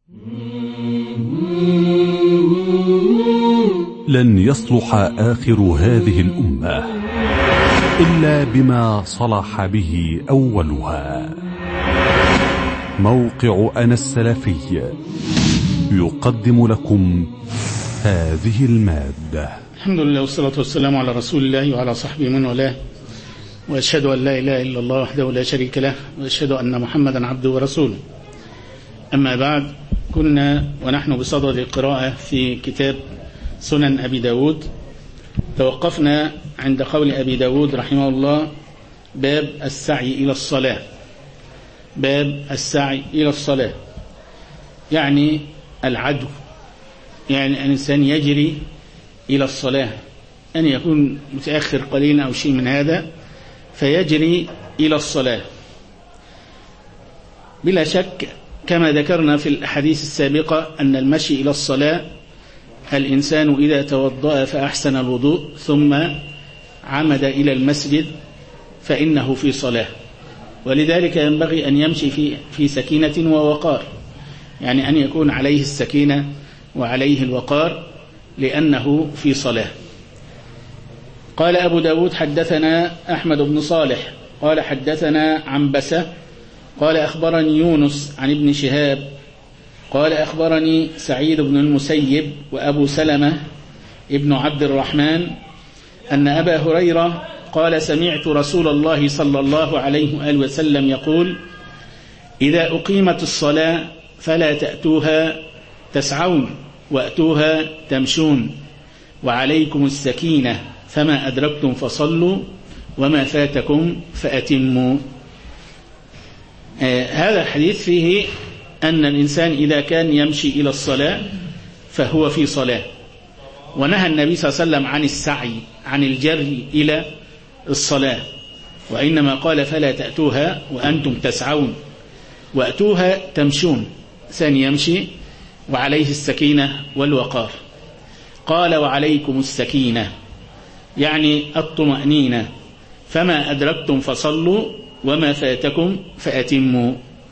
لن يصلح آخر هذه الأمة إلا بما صلح به أولها. موقع أنا السلفي يقدم لكم هذه المادة. الحمد لله والصلاة والسلام على رسول الله وعلى صحبه من والاه، وأشهد أن لا إله إلا الله وحده لا شريك له، وأشهد أن محمدا عبده ورسوله. أما بعد، كنا ونحن بصدد القراءة في كتاب سنن أبي داود. توقفنا عند قول أبي داود رحمه الله: باب السعي إلى الصلاة. باب السعي إلى الصلاة يعني العدو، يعني الإنسان يجري إلى الصلاة، أن يكون متأخر قليلا أو شيء من هذا فيجري إلى الصلاة. بلا شك كما ذكرنا في الأحاديث السابقة أن المشي إلى الصلاة، الإنسان إذا توضأ فأحسن الوضوء ثم عمد إلى المسجد فإنه في صلاة، ولذلك ينبغي أن يمشي في سكينة ووقار، يعني أن يكون عليه السكينة وعليه الوقار لأنه في صلاة. قال أبو داود: حدثنا أحمد بن صالح قال حدثنا عنبسة قال أخبرني يونس عن ابن شهاب قال أخبرني سعيد بن المسيب وأبو سلمة ابن عبد الرحمن أن أبا هريرة قال: سمعت رسول الله صلى الله عليه وآله وسلم يقول: إذا أقيمت الصلاة فلا تأتوها تسعون وأتوها تمشون، وعليكم السكينة، فما أدركتم فصلوا وما فاتكم فأتموا. هذا الحديث فيه أن الإنسان إذا كان يمشي إلى الصلاة فهو في صلاة، ونهى النبي صلى الله عليه وسلم عن السعي، عن الجري إلى الصلاة، وإنما قال: فلا تأتوها وأنتم تسعون وأتوها تمشون، ثاني يمشي وعليه السكينة والوقار. قال: وعليكم السكينة يعني الطمأنينة، فما أدركتم فصلوا وما فاتكم فأتموا.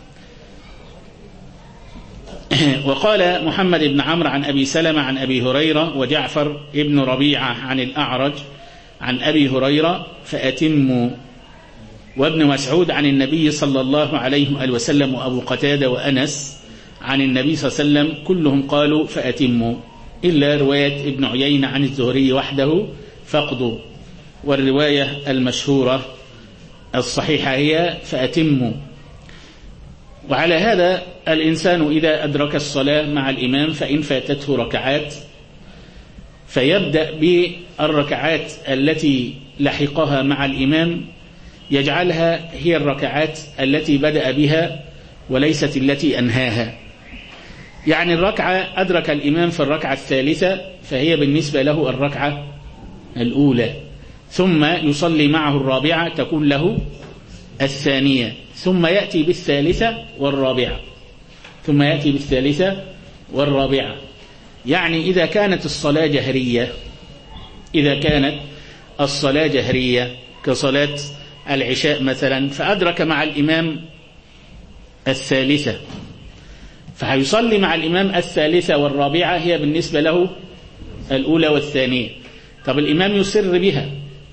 وقال محمد بن عمرو عن أبي سلمة عن أبي هريرة وجعفر ابن ربيعة عن الأعرج عن أبي هريرة: فأتموا. وابن مسعود عن النبي صلى الله عليه وآله وسلم وأبو قتادة وأنس عن النبي صلى الله عليه وسلم كلهم قالوا: فأتموا، إلا رواية ابن عيينة عن الزهري وحده فقدوا، والرواية المشهورة الصحيحة هي فأتموا. وعلى هذا الإنسان إذا أدرك الصلاة مع الإمام فإن فاتته ركعات فيبدأ بالركعات التي لحقها مع الإمام، يجعلها هي الركعات التي بدأ بها وليست التي أنهاها. يعني الركعة أدرك الإمام في الركعة الثالثة فهي بالنسبة له الركعة الأولى، ثم يصلي معه الرابعة تكون له الثانية، ثم يأتي بالثالثة والرابعة، ثم يأتي بالثالثة والرابعة. يعني إذا كانت الصلاة جهرية، إذا كانت الصلاة جهرية كصلاة العشاء مثلا، فأدرك مع الإمام الثالثة، فهيصلي مع الإمام الثالثة والرابعة، هي بالنسبة له الأولى والثانية. طب الإمام يسر بها،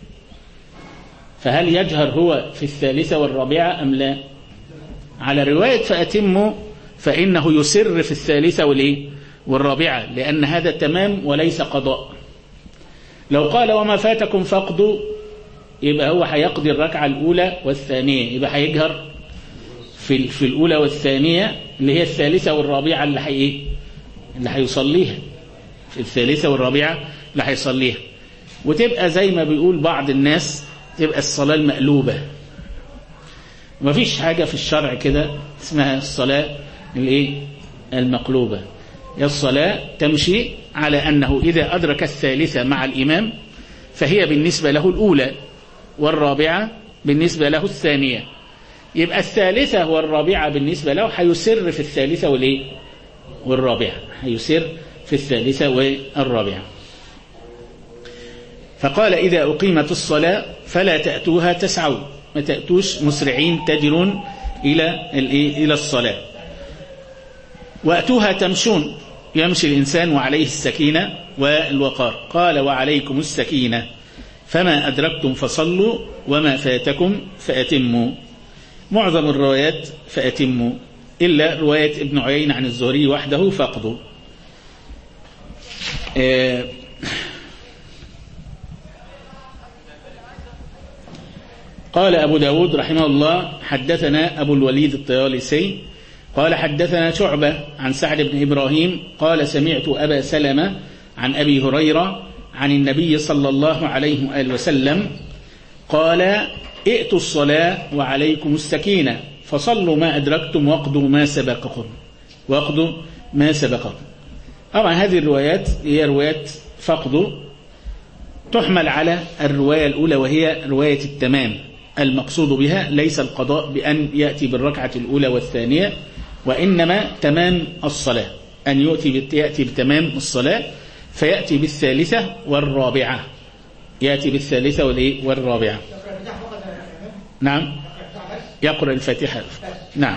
فهل يجهر هو في الثالثة والرابعة أم لا؟ على رواية فأتموا فإنه يسر في الثالثة والرابعة، لأن هذا تمام وليس قضاء. لو قال وما فاتكم فاقضوا، يبقى هو هيقضي الركعة الأولى والثانية، يبقى هيجهر في الأولى والثانية اللي هي الثالثة والرابعة اللي هيصليها، في الثالثة والرابعة اللي هيصليها، وتبقى زي ما بيقول بعض الناس تبقى الصلاة المقلوبة. ما فيش حاجة في الشرع كده اسمها الصلاة المقلوبة. الصلاة تمشي على أنه إذا أدرك الثالثة مع الإمام فهي بالنسبة له الأولى، والرابعة بالنسبة له الثانية، يبقى الثالثة والرابعة بالنسبة له هيسر في الثالثة والرابعة، هيسر في الثالثة والرابعة. فقال: إذا أقيمت الصلاة فلا تأتوها تسعون، ما تأتوش مسرعين تجرون إلى الصلاة. وأتوها تمشون، يمشي الإنسان وعليه السكينة والوقار. قال وعليكم السكينة، فما أدركتم فصلوا وما فاتكم فأتموا. معظم الروايات فأتموا، إلا رواية ابن عيينة عن الزهري وحده فقدوا. قال أبو داود رحمه الله حدثنا أبو الوليد الطيالسي قال حدثنا شعبة عن سعد بن إبراهيم قال سمعت أبا سلمة عن أبي هريرة عن النبي صلى الله عليه وآله وسلم قال ائتوا الصلاة وعليكم السكينة فصلوا ما أدركتم واقضوا ما سبقكم. واقضوا ما سبقكم. طبعا هذه الروايات هي روايات فقدوا، تحمل على الرواية الأولى وهي رواية التمام. المقصود بها ليس القضاء بأن يأتي بالركعة الأولى والثانية، وإنما تمام الصلاة، أن يأتي بتمام الصلاة فيأتي بالثالثة والرابعة. يأتي بالثالثة والرابعة. نعم، يقرأ الفاتحة. نعم.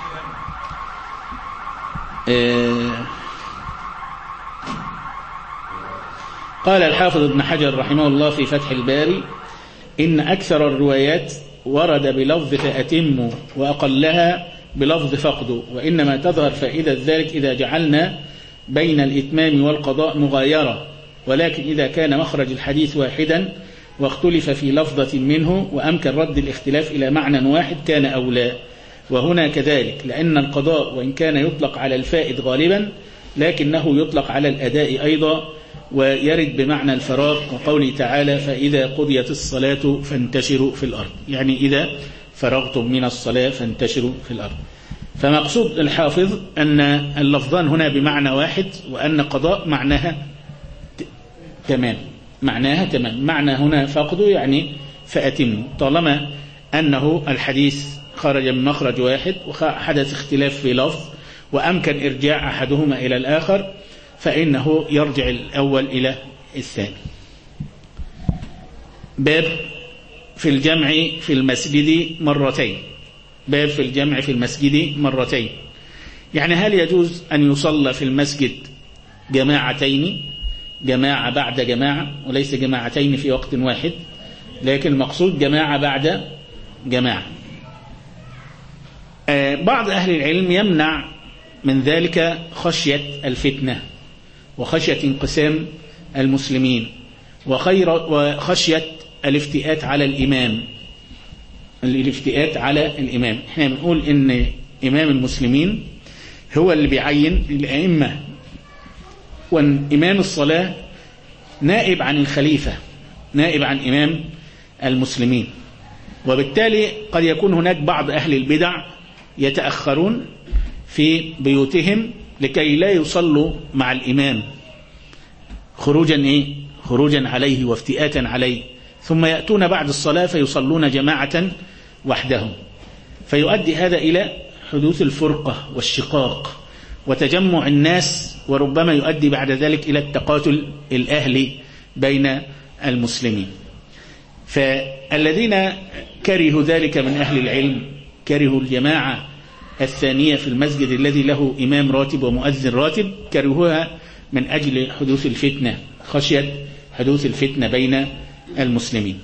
قال الحافظ ابن حجر رحمه الله في فتح الباري إن أكثر الروايات ورد بلفظ فأتموا وأقلها بلفظ فقدوا، وإنما تظهر فائدة ذلك إذا جعلنا بين الإتمام والقضاء مغايرة، ولكن إذا كان مخرج الحديث واحدا واختلف في لفظة منه وأمكن رد الاختلاف إلى معنى واحد كان أولى. وهنا كذلك، لأن القضاء وإن كان يطلق على الفائد غالبا لكنه يطلق على الأداء أيضا، ويرد بمعنى الفراغ، وقوله تعالى فإذا قضيت الصلاة فانتشروا في الأرض، يعني إذا فرغتم من الصلاة فانتشروا في الأرض. فمقصود الحافظ أن اللفظان هنا بمعنى واحد، وأن قضاء معناها تمام، معناها تمام. معنى هنا فقدوا يعني فأتموا، طالما أنه الحديث خرج من مخرج واحد وحدث اختلاف في لفظ وأمكن إرجاع أحدهما إلى الآخر فإنه يرجع الأول إلى الثاني. باب في الجمع في المسجد مرتين. باب في الجمع في المسجد مرتين، يعني هل يجوز أن يصلى في المسجد جماعتين، جماعة بعد جماعة، وليس جماعتين في وقت واحد، لكن المقصود جماعة بعد جماعة. بعض أهل العلم يمنع من ذلك خشية الفتنة وخشية انقسام المسلمين وخشية الافتئات على الإمام. الافتئات على الإمام، احنا بنقول إن إمام المسلمين هو اللي بيعين الأئمة، وإن إمام الصلاة نائب عن الخليفة، نائب عن إمام المسلمين، وبالتالي قد يكون هناك بعض أهل البدع يتأخرون في بيوتهم لكي لا يصلوا مع الإمام خروجا عليه وافتئاتا عليه، ثم يأتون بعد الصلاة فيصلون جماعة وحدهم، فيؤدي هذا إلى حدوث الفرقة والشقاق وتجمع الناس، وربما يؤدي بعد ذلك إلى التقاتل الأهلي بين المسلمين. فالذين كرهوا ذلك من أهل العلم كرهوا الجماعة الثانية في المسجد الذي له إمام راتب ومؤذن راتب، كرهوها من أجل حدوث الفتنة، خشية حدوث الفتنة بين المسلمين.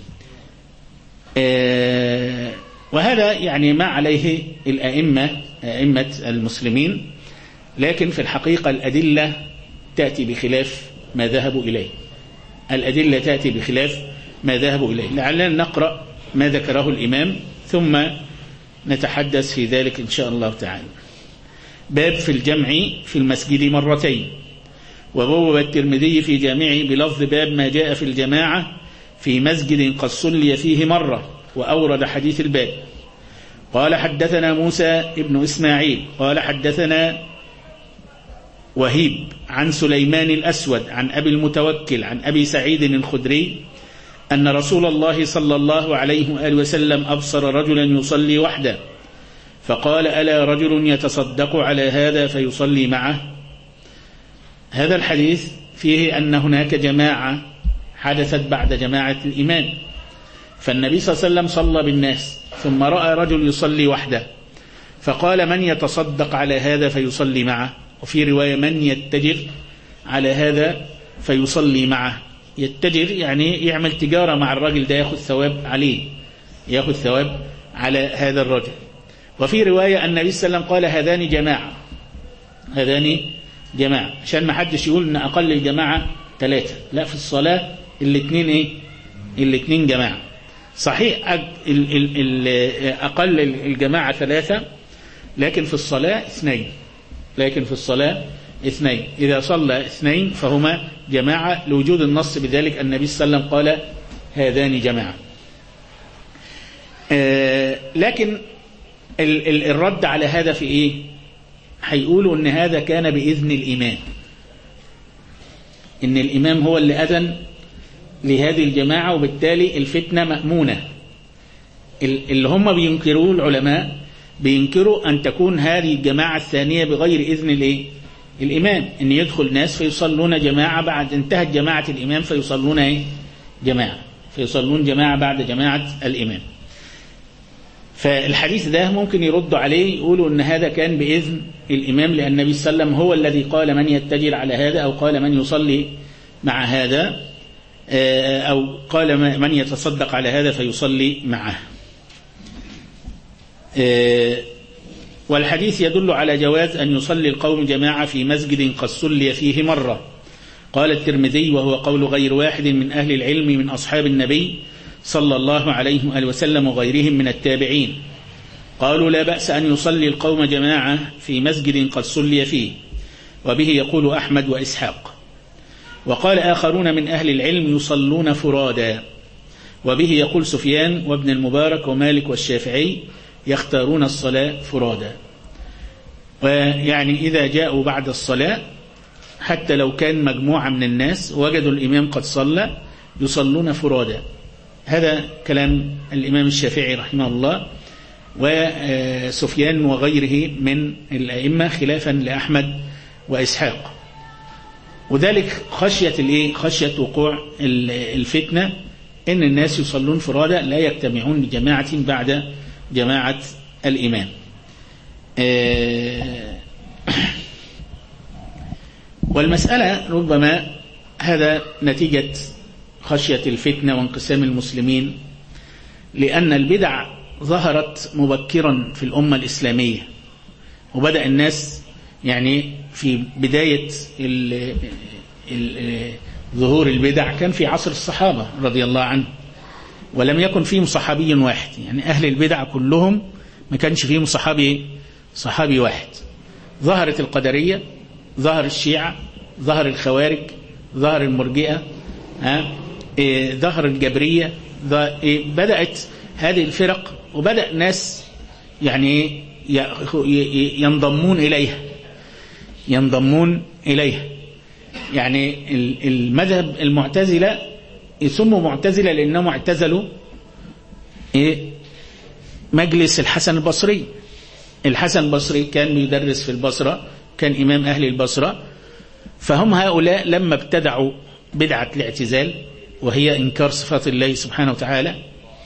وهذا يعني ما عليه أئمة المسلمين، لكن في الحقيقة الأدلة تأتي بخلاف ما ذهبوا إليه. الأدلة تأتي بخلاف ما ذهبوا إليه. لعلنا نقرأ ما ذكره الإمام ثم نتحدث في ذلك إن شاء الله تعالى. باب في الجمع في المسجد مرتين. وبوب الترمذي في جامعه بلفظ باب ما جاء في الجماعة في مسجد قد صلي فيه مرة، وأورد حديث الباب. قال حدثنا موسى ابن إسماعيل قال حدثنا وهيب عن سليمان الأسود عن أبي المتوكل عن أبي سعيد الخدري أن رسول الله صلى الله عليه وآله وسلم أبصر رجلا يصلي وحده، فقال ألا رجل يتصدق على هذا فيصلي معه. هذا الحديث فيه أن هناك جماعة حدثت بعد جماعة الإمام، فالنبي صلى الله عليه وسلم صلى بالناس ثم رأى رجل يصلي وحده، فقال من يتصدق على هذا فيصلي معه؟ وفي رواية من يتجر على هذا فيصلي معه. يتجر يعني يعمل تجارة مع الرجل ده، يأخذ ثواب عليه، يأخذ ثواب على هذا الرجل. وفي رواية النبي صلى الله عليه وسلم قال هذان جماعة، هذان جماعة، عشان ما حدش يقول ان اقل الجماعة 3، لا، في الصلاة الاثنين ايه؟ الاثنين جماعة. صحيح اقل الجماعة 3، لكن في الصلاة 2، لكن في الصلاة 2. إذا صلى 2 فهما جماعة لوجود النص بذلك. النبي صلى الله عليه وسلم قال هذان جماعة. لكن الرد على هذا في ايه؟ هيقولوا ان هذا كان بإذن الإمام، ان الإمام هو اللي أذن لهذه الجماعة، وبالتالي الفتنة مأمونة. اللي هم بينكروه العلماء، بينكروا أن تكون هذه الجماعة الثانية بغير إذن الايه؟ الإمام، ان يدخل ناس فيصلون جماعة بعد انتهت جماعة الإمام فيصلون ايه؟ جماعة، فيصلون جماعة بعد جماعة الإمام. فالحديث ده ممكن يردوا عليه، يقولوا ان هذا كان بإذن الإمام، لأن النبي صلى الله عليه وسلم هو الذي قال من يتجر على هذا، أو قال من يصلي مع هذا، أو قال من يتصدق على هذا فيصلي معه. والحديث يدل على جواز أن يصلي القوم جماعة في مسجد قد صلي فيه مرة. قال الترمذي وهو قول غير واحد من أهل العلم من أصحاب النبي صلى الله عليه وآله وسلم وغيرهم من التابعين، قالوا لا بأس أن يصلي القوم جماعة في مسجد قد صلي فيه، وبه يقول أحمد وإسحاق. وقال آخرون من أهل العلم يصلون فرادا، وبه يقول سفيان وابن المبارك ومالك والشافعي يختارون الصلاة فرادا. ويعني إذا جاءوا بعد الصلاة حتى لو كان مجموعة من الناس وجدوا الإمام قد صلى يصلون فرادا. هذا كلام الإمام الشافعي رحمه الله وسفيان وغيره من الأئمة، خلافا لأحمد وإسحاق. وذلك خشية وقوع الفتنة، إن الناس يصلون فرادا لا يجتمعون لجماعة بعد جماعة الإمام. والمسألة ربما هذا نتيجة خشية الفتنة وانقسام المسلمين، لأن البدع ظهرت مبكرا في الأمة الإسلامية، وبدأ الناس يعني في بداية ظهور البدع كان في عصر الصحابة رضي الله عنهم، ولم يكن فيهم صحابي واحد. يعني أهل البدع كلهم ما كانش فيهم صحابي واحد. ظهرت القدرية، ظهر الشيعة، ظهر الخوارج، ظهر المرجئة، ظهر الجبرية، بدأت هذه الفرق، وبدأ ناس يعني ينضمون إليها. يعني المذهب المعتزلة يسموا معتزلة لأنهم اعتزلوا مجلس الحسن البصري. الحسن البصري كان بيدرس في البصرة، كان إمام أهل البصرة. فهم هؤلاء لما ابتدعوا بدعة الاعتزال، وهي إنكار صفات الله سبحانه وتعالى،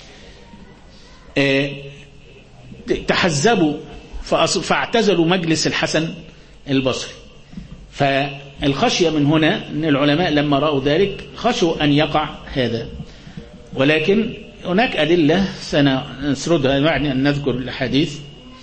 تحزبوا فاعتزلوا مجلس الحسن البصري. فالخشية من هنا أن العلماء لما رأوا ذلك خشوا أن يقع هذا. ولكن هناك أدلة سنسردها، يعني أن نذكر الحديث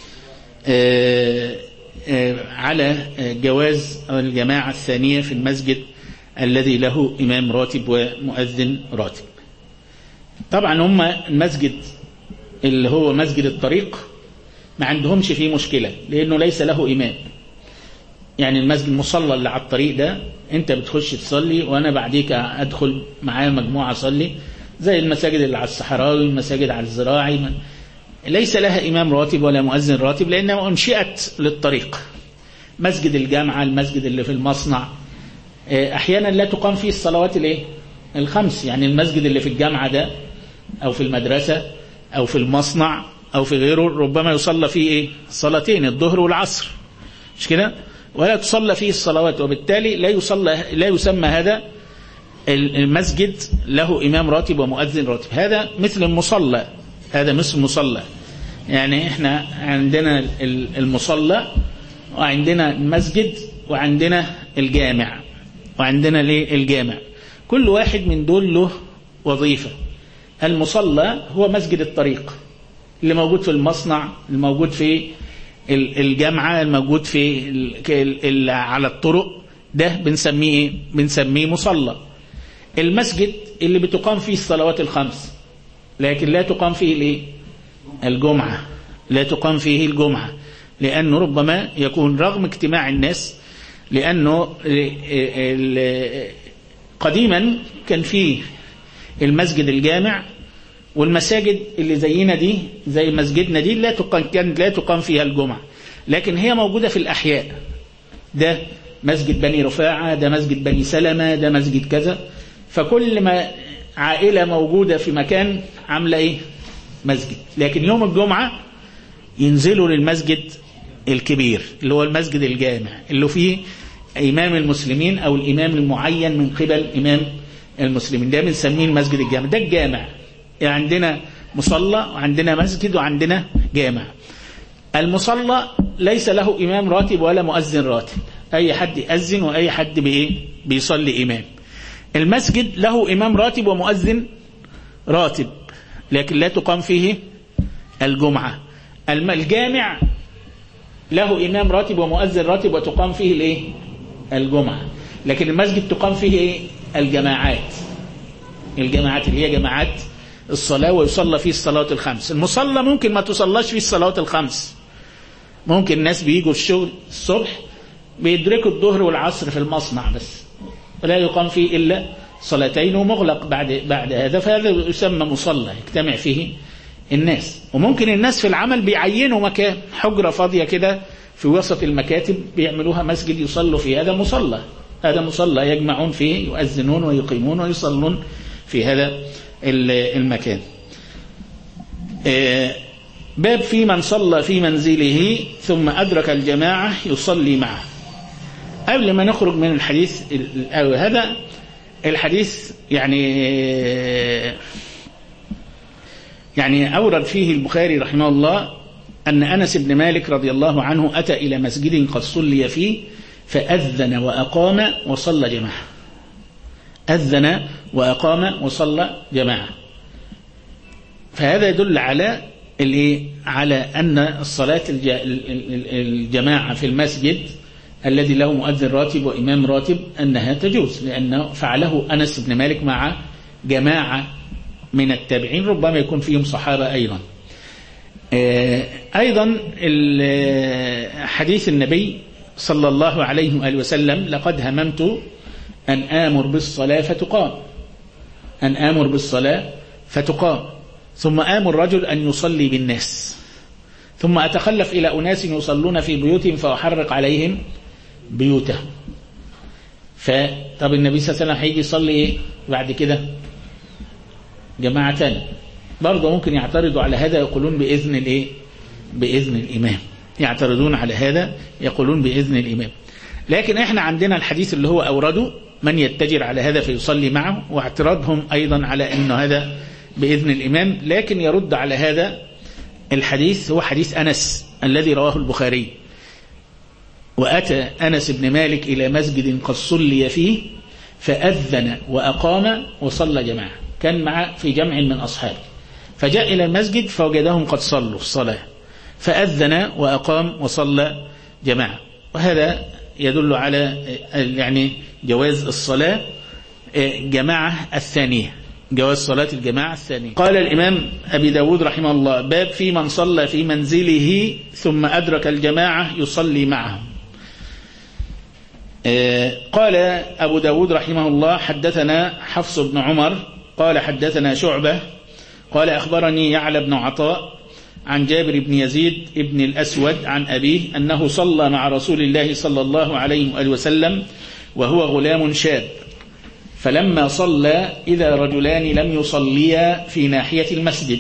على جواز الجماعة الثانية في المسجد الذي له إمام راتب ومؤذن راتب. طبعا هم المسجد اللي هو مسجد الطريق ما عندهمش فيه مشكلة، لأنه ليس له إمام. يعني المسجد المصلى اللي على الطريق ده أنت بتخش تصلي، وأنا بعديك أدخل معايا مجموعة أصلي، زي المساجد اللي على الصحراوي، المساجد على الزراعي، ليس لها إمام راتب ولا مؤذن راتب، لأنها أنشئت للطريق. مسجد الجامعة، المسجد اللي في المصنع، أحيانا لا تقام فيه الصلوات الخمس. يعني المسجد اللي في الجامعة ده أو في المدرسة أو في المصنع أو في غيره ربما يصلى فيه صلاتين، الظهر والعصر، مش كده؟ ولا تصلى فيه الصلوات، وبالتالي لا يسمى هذا المسجد له إمام راتب ومؤذن راتب. هذا مثل المصلى، هذا مثل المصلى. يعني احنا عندنا المصلى وعندنا المسجد وعندنا الجامع، وعندنا الجامع. كل واحد من دول له وظيفة. المصلى هو مسجد الطريق اللي موجود في المصنع، الموجود في الجامعة، الموجود في على الطرق، ده بنسميه بنسميه مصلى. المسجد اللي بتقام فيه الصلوات الخمس، لكن لا تقام فيه الجمعة، لا تقام فيه الجمعة، لأنه ربما يكون رغم اجتماع الناس، لأنه قديما كان فيه المسجد الجامع، والمساجد اللي زينا دي زي مسجدنا دي كانت لا تقام فيها الجمعة، لكن هي موجودة في الأحياء. ده مسجد بني رفاعة، ده مسجد بني سلمة، ده مسجد كذا. فكل ما عائلة موجودة في مكان عاملة مسجد. لكن يوم الجمعة ينزلوا للمسجد الكبير اللي هو المسجد الجامع، اللي فيه إمام المسلمين أو الإمام المعين من قبل إمام المسلمين، ده بنسميه المسجد الجامع. ده الجامع، يعني عندنا مصلى وعندنا مسجد وعندنا جامع. المصلى ليس له إمام راتب ولا مؤذن راتب، أي حد يأذن وأي حد بيصلي إمام. المسجد له إمام راتب ومؤذن راتب، لكن لا تقام فيه الجمعة. الجامع له إمام راتب ومؤذن راتب وتقام فيه الجمعة، لكن المسجد تقام فيه الجماعات اللي هي جماعات الصلاة، ويصلى فيه الصلاة الخمس. المصلى ممكن ما تصلاش فيه الصلاة الخمس، ممكن الناس بيجوا الشغل الصبح بيدركوا الظهر والعصر في المصنع بس، ولا يقام فيه إلا صلاتين ومغلق بعد هذا، فهذا يسمى مصلى يجتمع فيه الناس. وممكن الناس في العمل بيعينوا مكان، حجرة فاضية كده في وسط المكاتب بيعملوها مسجد يصلوا فيه، هذا مصلى. هذا مصلى يجمعون فيه، يؤذنون ويقيمون ويصلون في هذا المكان. باب في من صلى في منزله ثم أدرك الجماعة يصلي معه. قبل ما نخرج من الحديث هذا الحديث يعني أورد فيه البخاري رحمه الله أن أنس بن مالك رضي الله عنه أتى إلى مسجد قد صلي فيه فأذن وأقام وصلى جماعة. أذن وأقام وصلى جماعة. فهذا يدل على أن الصلاة الجماعة في المسجد الذي له مؤذن راتب وإمام راتب أنها تجوز، لأنه فعله أنس بن مالك مع جماعة من التابعين، ربما يكون فيهم صحابة أيضا. أيضا حديث النبي صلى الله عليه وآله وسلم: لقد هممت أن آمر بالصلاة فتقام ثم آمر رجل أن يصلي بالناس ثم أتخلف إلى أناس يصلون في بيوتهم فأحرق عليهم بيوتهم. طب النبي صلى الله عليه وسلم هيجي يصلي بعد كده؟ جماعة تاني برضه ممكن يعترضوا على هذا، يقولون بإذن الإمام، يعترضون على هذا يقولون بإذن الإمام. لكن احنا عندنا الحديث اللي هو أورده: من يتجر على هذا فيصلي معه، واعتراضهم أيضا على أن هذا بإذن الإمام. لكن يرد على هذا الحديث هو حديث أنس الذي رواه البخاري: وأتى أنس بن مالك إلى مسجد قد صلي فيه فأذن وأقام وصلى جماعة، كان معه في جمع من أصحابه، فجاء إلى المسجد فوجدهم قد صلوا الصلاة فأذن وأقام وصلى جماعة. وهذا يدل على جواز الصلاة جماعة الثانية، جواز صلاة الجماعة الثانية. قال الإمام أبي داود رحمه الله: باب في من صلى في منزله ثم أدرك الجماعة يصلي معهم. قال أبو داود رحمه الله: حدثنا حفص بن عمر قال حدثنا شعبة قال أخبرني يعلى بن عطاء عن جابر بن يزيد بن الأسود عن أبيه أنه صلى مع رسول الله صلى الله عليه وآله وسلم وهو غلام شاب، فلما صلى إذا رجلان لم يصليا في ناحية المسجد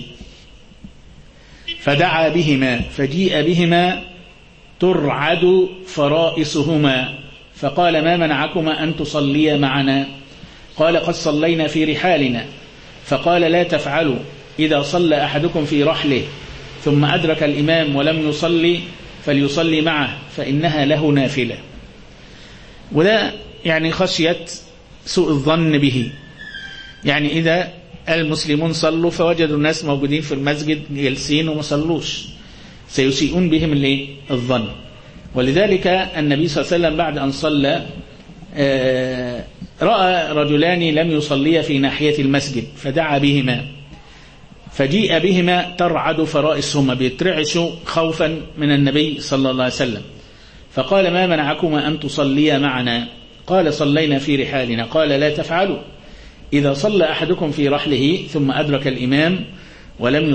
فدعا بهما فجيء بهما ترعد فرائصهما، فقال: ما منعكما أن تصليا معنا؟ قال: قد صلينا في رحالنا. فقال: لا تفعلوا، إذا صلى أحدكم في رحله ثم أدرك الإمام ولم يصلي فليصلي معه فإنها له نافلة. وده يعني خشية سوء الظن به. يعني إذا المسلمون صلوا فوجدوا الناس موجودين في المسجد جالسين وما صلوش سيسيئون بهم الظن. ولذلك النبي صلى الله عليه وسلم بعد أن صلى رأى رجلان لم يصليا في ناحية المسجد فدعا بهما، فجيء بهما ترعد فرائسهما بيترعشوا خوفا من النبي صلى الله عليه وسلم، فقال ما منعكما أن تصليا معنا؟ قال صلينا في رحالنا. قال لا تفعلوا، إذا صلى أحدكم في رحله ثم أدرك الإمام ولم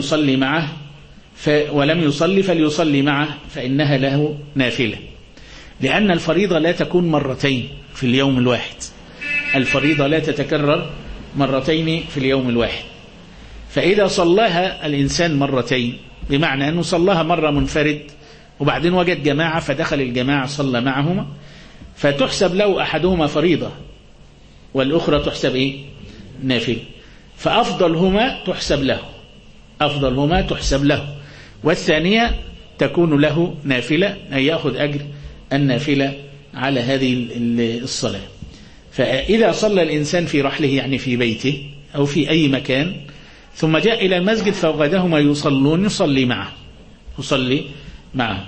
يصلي فليصلي معه فإنها له نافلة، لأن الفريضة لا تكون مرتين في اليوم الواحد، الفريضة لا تتكرر مرتين في اليوم الواحد. فإذا صلاها الإنسان مرتين بمعنى أنه صلاها مرة منفرد وبعدين وجد جماعة فدخل الجماعة صلى معهما، فتحسب له أحدهما فريضة والأخرى تحسب نافلة، فأفضلهما تحسب له والثانية تكون له نافلة، أي يأخذ أجر النافلة على هذه الصلاة. فإذا صلى الإنسان في رحله يعني في بيته أو في أي مكان ثم جاء إلى المسجد فوجدهما يصلون يصلي معه.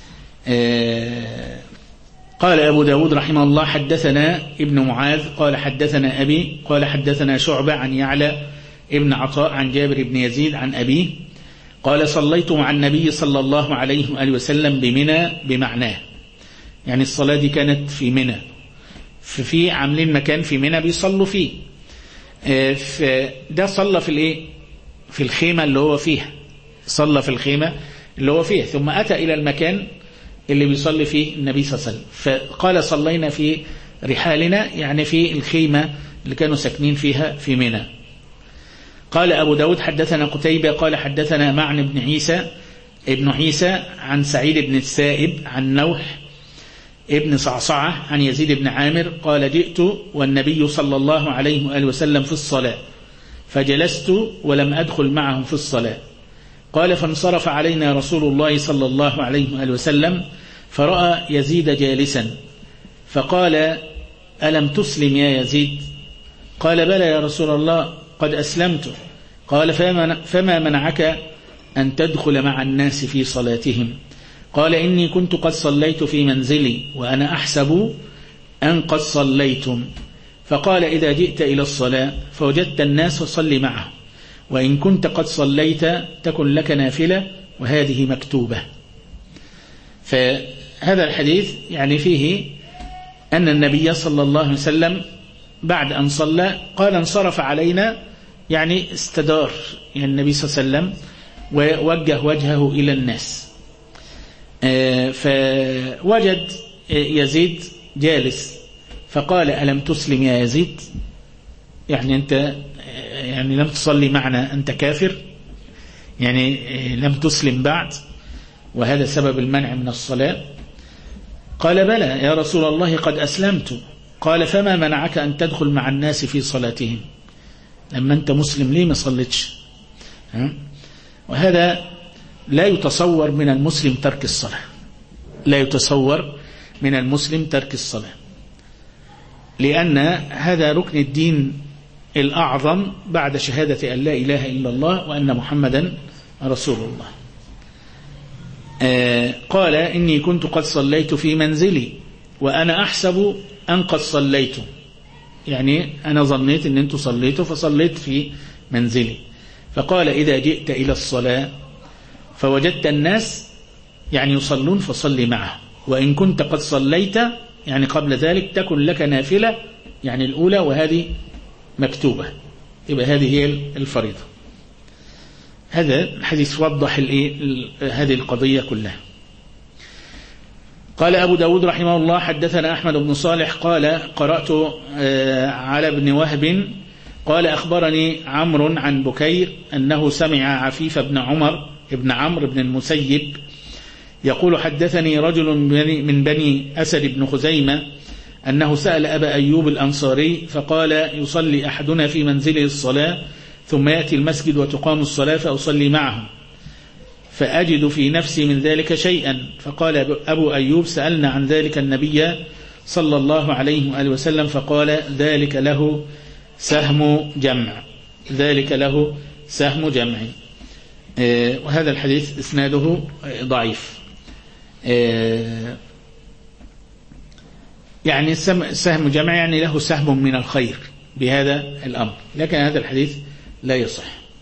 قال أبو داود رحمه الله حدثنا ابن معاذ قال حدثنا أبي قال حدثنا شعبة عن يعلى ابن عطاء عن جابر بن يزيد عن أبيه قال صليت مع النبي صلى الله عليه وآله وسلم بمنى بمعناه، يعني الصلاة دي كانت في منى، في عاملين مكان في منى بيصلوا فيه، ده صلى في الخيمة اللي هو فيها، صلى في الخيمة اللي هو فيها ثم أتى إلى المكان اللي بيصلي فيه النبي صلى الله عليه وسلم، فقال صلينا في رحالنا يعني في الخيمة اللي كانوا ساكنين فيها في منى. قال أبو داود حدثنا قتيبة قال حدثنا معن ابن عيسى عن سعيد بن السائب عن نوح ابن صعصعة عن يزيد بن عامر قال جئت والنبي صلى الله عليه وآله وسلم في الصلاة فجلست ولم أدخل معهم في الصلاة. قال فانصرف علينا رسول الله صلى الله عليه وآله وسلم فرأى يزيد جالسا فقال ألم تسلم يا يزيد؟ قال بلى يا رسول الله قد أسلمت. قال فما منعك أن تدخل مع الناس في صلاتهم؟ قال إني كنت قد صليت في منزلي وأنا أحسب أن قد صليتم. فقال إذا جئت إلى الصلاة فوجدت الناس فصل معهم، وإن كنت قد صليت تكن لك نافلة وهذه مكتوبة. فهذا الحديث يعني فيه أن النبي صلى الله عليه وسلم بعد أن صلى قال انصرف علينا، يعني استدار يعني النبي صلى الله عليه وسلم ووجه وجهه إلى الناس، فوجد يزيد جالس فقال ألم تسلم يا يزيد؟ يعني أنت يعني لم تصلي معنا، أنت كافر، يعني لم تسلم بعد وهذا سبب المنع من الصلاة. قال بلى يا رسول الله قد أسلمت. قال فما منعك أن تدخل مع الناس في صلاتهم؟ لما أنت مسلم ليه ما صليتش؟ وهذا لا يتصور من المسلم ترك الصلاة، لا يتصور من المسلم ترك الصلاة، لأن هذا ركن الدين الأعظم بعد شهادة أن لا إله إلا الله وأن محمدا رسول الله. قال إني كنت قد صليت في منزلي وأنا أحسب أن قد صليت، يعني أنا ظنيت أن أنتم صليتوا فصليت في منزلي. فقال إذا جئت إلى الصلاة فوجدت الناس يعني يصلون فصلي معهم، وإن كنت قد صليت يعني قبل ذلك تكن لك نافلة يعني الأولى وهذه مكتوبة، يبقى هذه هي الفريضة. هذا الحديث وضح هذه القضية كلها. قال أبو داود رحمه الله حدثنا أحمد بن صالح قال قرأت على ابن وهب قال أخبرني عمرو عن بكير أنه سمع عفيف بن عمرو بن المسيب يقول حدثني رجل من بني أسد بن خزيمة أنه سأل أبا أيوب الأنصاري فقال يصلي أحدنا في منزله الصلاة ثم يأتي المسجد وتقام الصلاة فأصلي معه فأجد في نفسي من ذلك شيئا. فقال أبو أيوب سألنا عن ذلك النبي صلى الله عليه وآله وسلم فقال ذلك له سهم جمع، ذلك له سهم جمع. وهذا الحديث إسناده ضعيف. يعني سهم جمع يعني له سهم من الخير بهذا الأمر، لكن هذا الحديث لا يصح.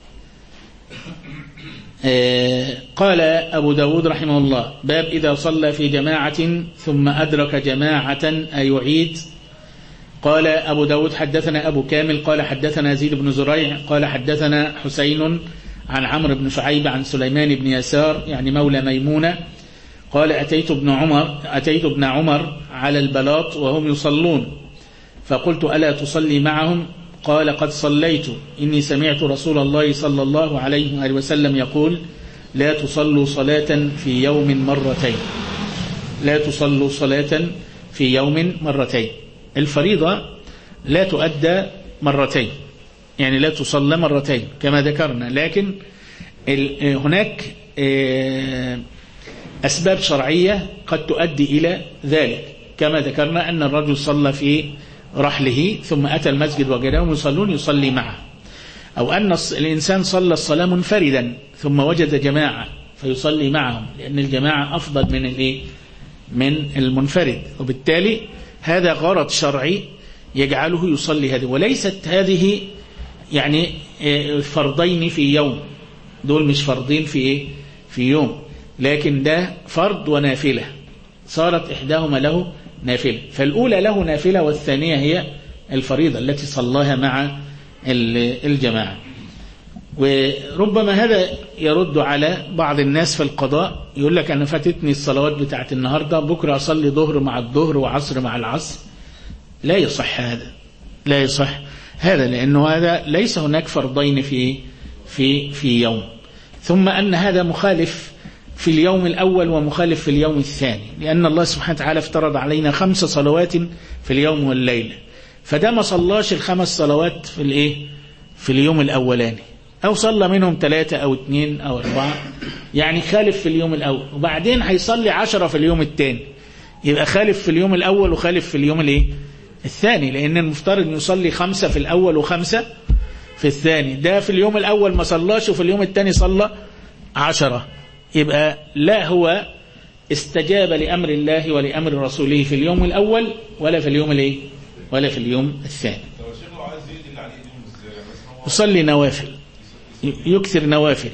قال أبو داود رحمه الله: باب إذا صلى في جماعة ثم أدرك جماعة أيعيد. قال أبو داود: حدثنا أبو كامل قال حدثنا زيد بن زريع قال حدثنا حسين عن عمرو بن شعيب عن سليمان بن يسار يعني مولى ميمونة قال: أتيت ابن عمر على البلاط وهم يصلون فقلت: ألا تصلي معهم؟ قال: قد صليت، إني سمعت رسول الله صلى الله عليه وآله وسلم يقول: لا تصلوا صلاة في يوم مرتين، لا تصلوا صلاة في يوم مرتين. الفريضة لا تؤدى مرتين، يعني لا تصلى مرتين كما ذكرنا، لكن هناك أسباب شرعية قد تؤدي إلى ذلك، كما ذكرنا أن الرجل صلى في رحله ثم أتى المسجد وجدهم يصلون يصلي معه، أو أن الإنسان صلى الصلاة منفردا ثم وجد جماعة فيصلي معهم، لأن الجماعة أفضل من المنفرد، وبالتالي هذا غرض شرعي يجعله يصلي هذه، وليست هذه يعني فرضين في يوم، دول مش فرضين في يوم، لكن ده فرض ونافلة، صارت إحداهما له نافلة، فالأولى له نافلة والثانية هي الفريضة التي صلاها مع الجماعة. وربما هذا يرد على بعض الناس في القضاء، يقول لك أنا فاتتني الصلوات بتاعت النهاردة، بكرة أصلي ظهر مع الظهر وعصر مع العصر. لا يصح هذا، لا يصح هذا، لأنه هذا ليس هناك فرضين في يوم، ثم أن هذا مخالف في اليوم الأول ومخالف في اليوم الثاني، لأن الله سبحانه وتعالى افترض علينا 5 صلوات في اليوم والليلة، فده ما صلاش ال5 صلوات في اليوم الأولاني، أو صلى منهم 3 أو 2 أو 4، يعني خالف في اليوم الأول، وبعدين هيصلي 10 في اليوم الثاني، يبقى خالف في اليوم الأول وخالف في اليوم الثاني، لأن المفترض يصلي 5 في الأول و5 في الثاني، ده في اليوم الأول ما صلاش وفي اليوم الثاني صلى 10، يبقى لا هو استجاب لأمر الله ولأمر رسوله في اليوم الأول ولا في اليوم ولا في اليوم الثاني. يصلي نوافل، يكثر نوافل.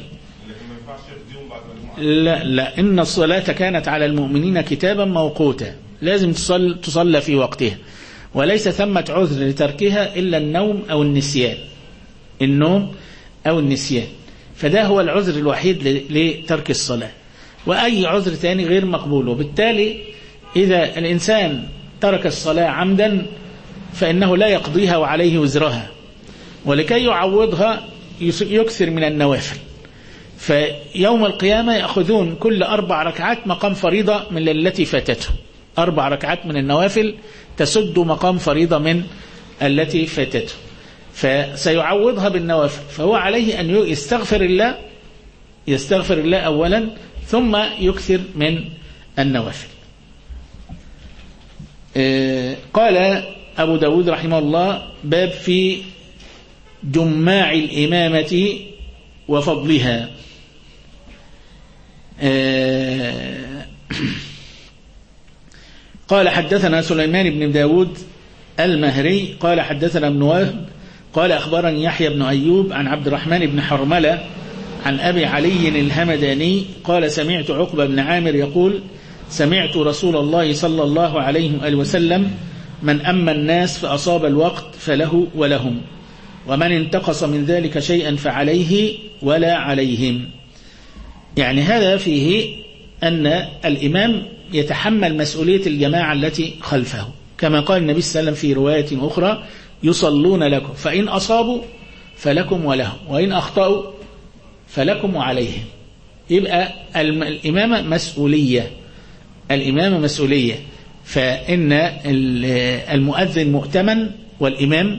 لا إن الصلاة كانت على المؤمنين كتابا موقوتا، لازم تصلى في وقتها، وليس ثمة عذر لتركها إلا النوم أو النسيان، النوم أو النسيان، فده هو العذر الوحيد لترك الصلاة، وأي عذر ثاني غير مقبول. وبالتالي إذا الإنسان ترك الصلاة عمدا فإنه لا يقضيها وعليه وزرها، ولكي يعوضها يكثر من النوافل، فيوم القيامة يأخذون كل 4 ركعات مقام فريضة من التي فاتته، 4 ركعات من النوافل تسد مقام فريضة من التي فاتته، فسيعوضها بالنوافل، فهو عليه أن يستغفر الله أولا ثم يكثر من النوافل. قال أبو داود رحمه الله: باب في جماع الإمامة وفضلها. قال حدثنا سليمان بن داود المهري قال حدثنا ابن وهب قال أخبرني يحيى بن أيوب عن عبد الرحمن بن حرملة عن أبي علي الهمداني قال: سمعت عقبة بن عامر يقول: سمعت رسول الله صلى الله عليه وآله وسلم: من أما الناس فأصاب الوقت فله ولهم، ومن انتقص من ذلك شيئا فعليه ولا عليهم. يعني هذا فيه أن الإمام يتحمل مسؤولية الجماعة التي خلفه، كما قال النبي صلى الله عليه وسلم في رواية أخرى: يصلون لكم فإن أصابوا فلكم ولهم، وإن أخطأوا فلكم وعليهم. يبقى الإمامة مسؤولية، فإن المؤذن مؤتمن والإمام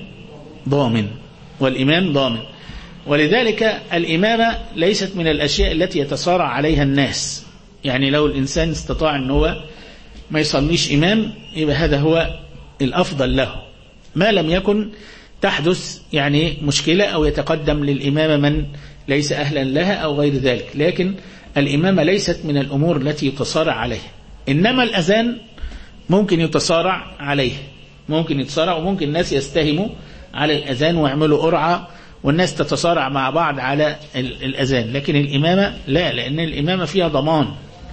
ضامن، ولذلك الإمامة ليست من الأشياء التي يتصارع عليها الناس. يعني لو الإنسان استطاع أن هو ما يصليش إمام، يبقى هذا هو الأفضل له، ما لم يكن تحدث يعني مشكلة أو يتقدم للإمامة من ليس أهلا لها أو غير ذلك. لكن الإمامة ليست من الأمور التي يتصارع عليها، إنما الأذان ممكن يتصارع عليه، ممكن يتصارع، وممكن الناس يستهموا على الأذان ويعملوا قرعة والناس تتصارع مع بعض على الأذان. لكن الإمامة لا، لأن الإمامة فيها ضمان.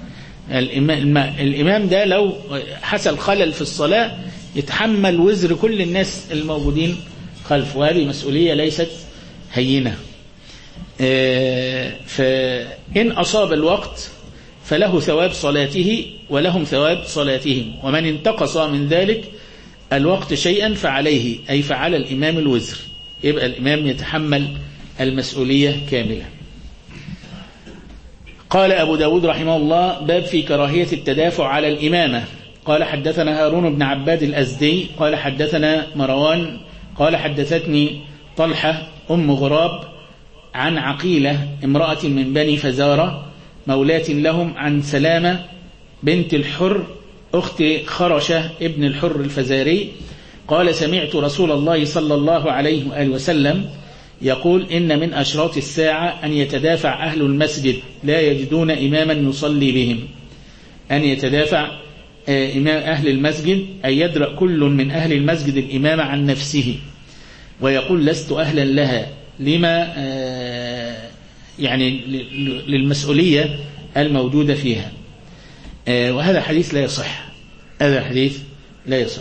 الإمام ده لو حصل خلل في الصلاة يتحمل وزر كل الناس الموجودين خلفه، وهذه مسؤولية ليست هينة. فإن أصاب الوقت فله ثواب صلاته ولهم ثواب صلاتهم، ومن انتقص من ذلك الوقت شيئا فعليه، أي فعلى الإمام الوزر، يبقى الإمام يتحمل المسؤولية كاملة. قال أبو داود رحمه الله: باب في كراهية التدافع على الإمامة. قال حدثنا هارون بن عباد الأزدي قال حدثنا مروان قال حدثتني طلحة أم غراب عن عقيلة امرأة من بني فزارة مولاة لهم عن سلامة بنت الحر أخت خرشة ابن الحر الفزاري قال: سمعت رسول الله صلى الله عليه وآله وسلم يقول: إن من أشراط الساعة أن يتدافع أهل المسجد لا يجدون إماما يصلي بهم. أن يتدافع إمام أهل المسجد، أي يدرأ كل من أهل المسجد الإمام عن نفسه ويقول: لست أهلا لها، لما يعني للمسؤولية الموجودة فيها. وهذا حديث لا يصح، هذا حديث لا يصح.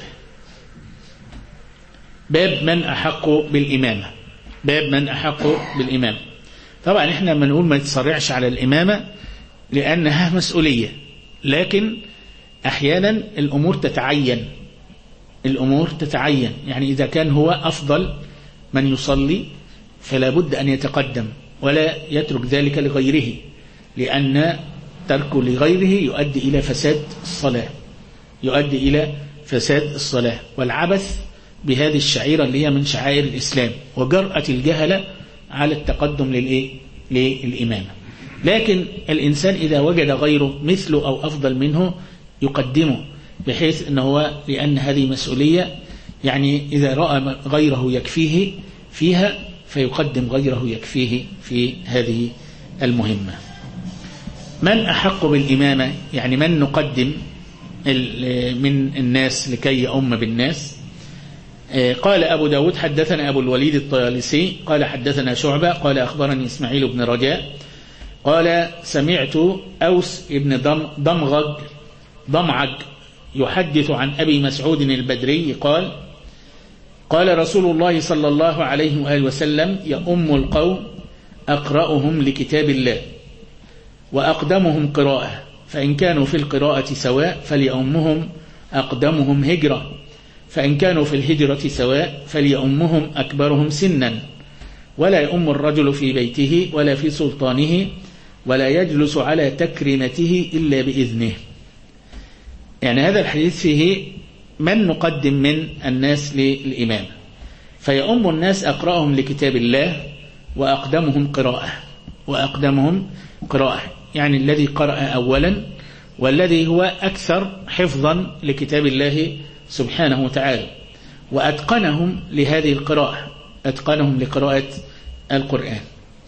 باب من أحق بالإمامة. باب من أحق بالإمامة. طبعا احنا لما نقول ما يتصرعش على الإمامة لأنها مسؤولية، لكن أحيانا الأمور تتعين، الأمور تتعين. يعني إذا كان هو أفضل من يصلي فلا بد أن يتقدم ولا يترك ذلك لغيره، لأن تركه لغيره يؤدي إلى فساد الصلاة، يؤدي إلى فساد الصلاة والعبث بهذه الشعيرة اللي هي من شعائر الإسلام، وجرأة الجهلة على التقدم للإمامة. لكن الإنسان إذا وجد غيره مثله أو أفضل منه يقدمه، بحيث أنه لأن هذه مسؤولية، يعني إذا رأى غيره يكفيه فيها فيقدم غيره يكفيه في هذه المهمة. من أحق بالإمامة، يعني من نقدم من الناس لكي يؤم بالناس. قال أبو داود حدثنا أبو الوليد الطيالسي قال حدثنا شعبة قال أخبرني إسماعيل بن رجاء قال: سمعت أوس بن ضمعج يحدث عن أبي مسعود البدري قال: قال رسول الله صلى الله عليه وآله وسلم: يؤم القوم أقرأهم لكتاب الله وأقدمهم قراءة، فإن كانوا في القراءة سواء فليؤمهم أقدمهم هجرة، فإن كانوا في الهجرة سواء فليؤمهم أكبرهم سنا، ولا يؤم الرجل في بيته ولا في سلطانه ولا يجلس على تكريمته إلا بإذنه. يعني هذا الحديث فيه من نقدم من الناس للإمام، فيؤم الناس أقرأهم لكتاب الله وأقدمهم قراءة، وأقدمهم قراءة يعني الذي قرأ أولا والذي هو أكثر حفظا لكتاب الله سبحانه وتعالى، وأتقنهم لهذه القراءة، أتقنهم لقراءة القرآن.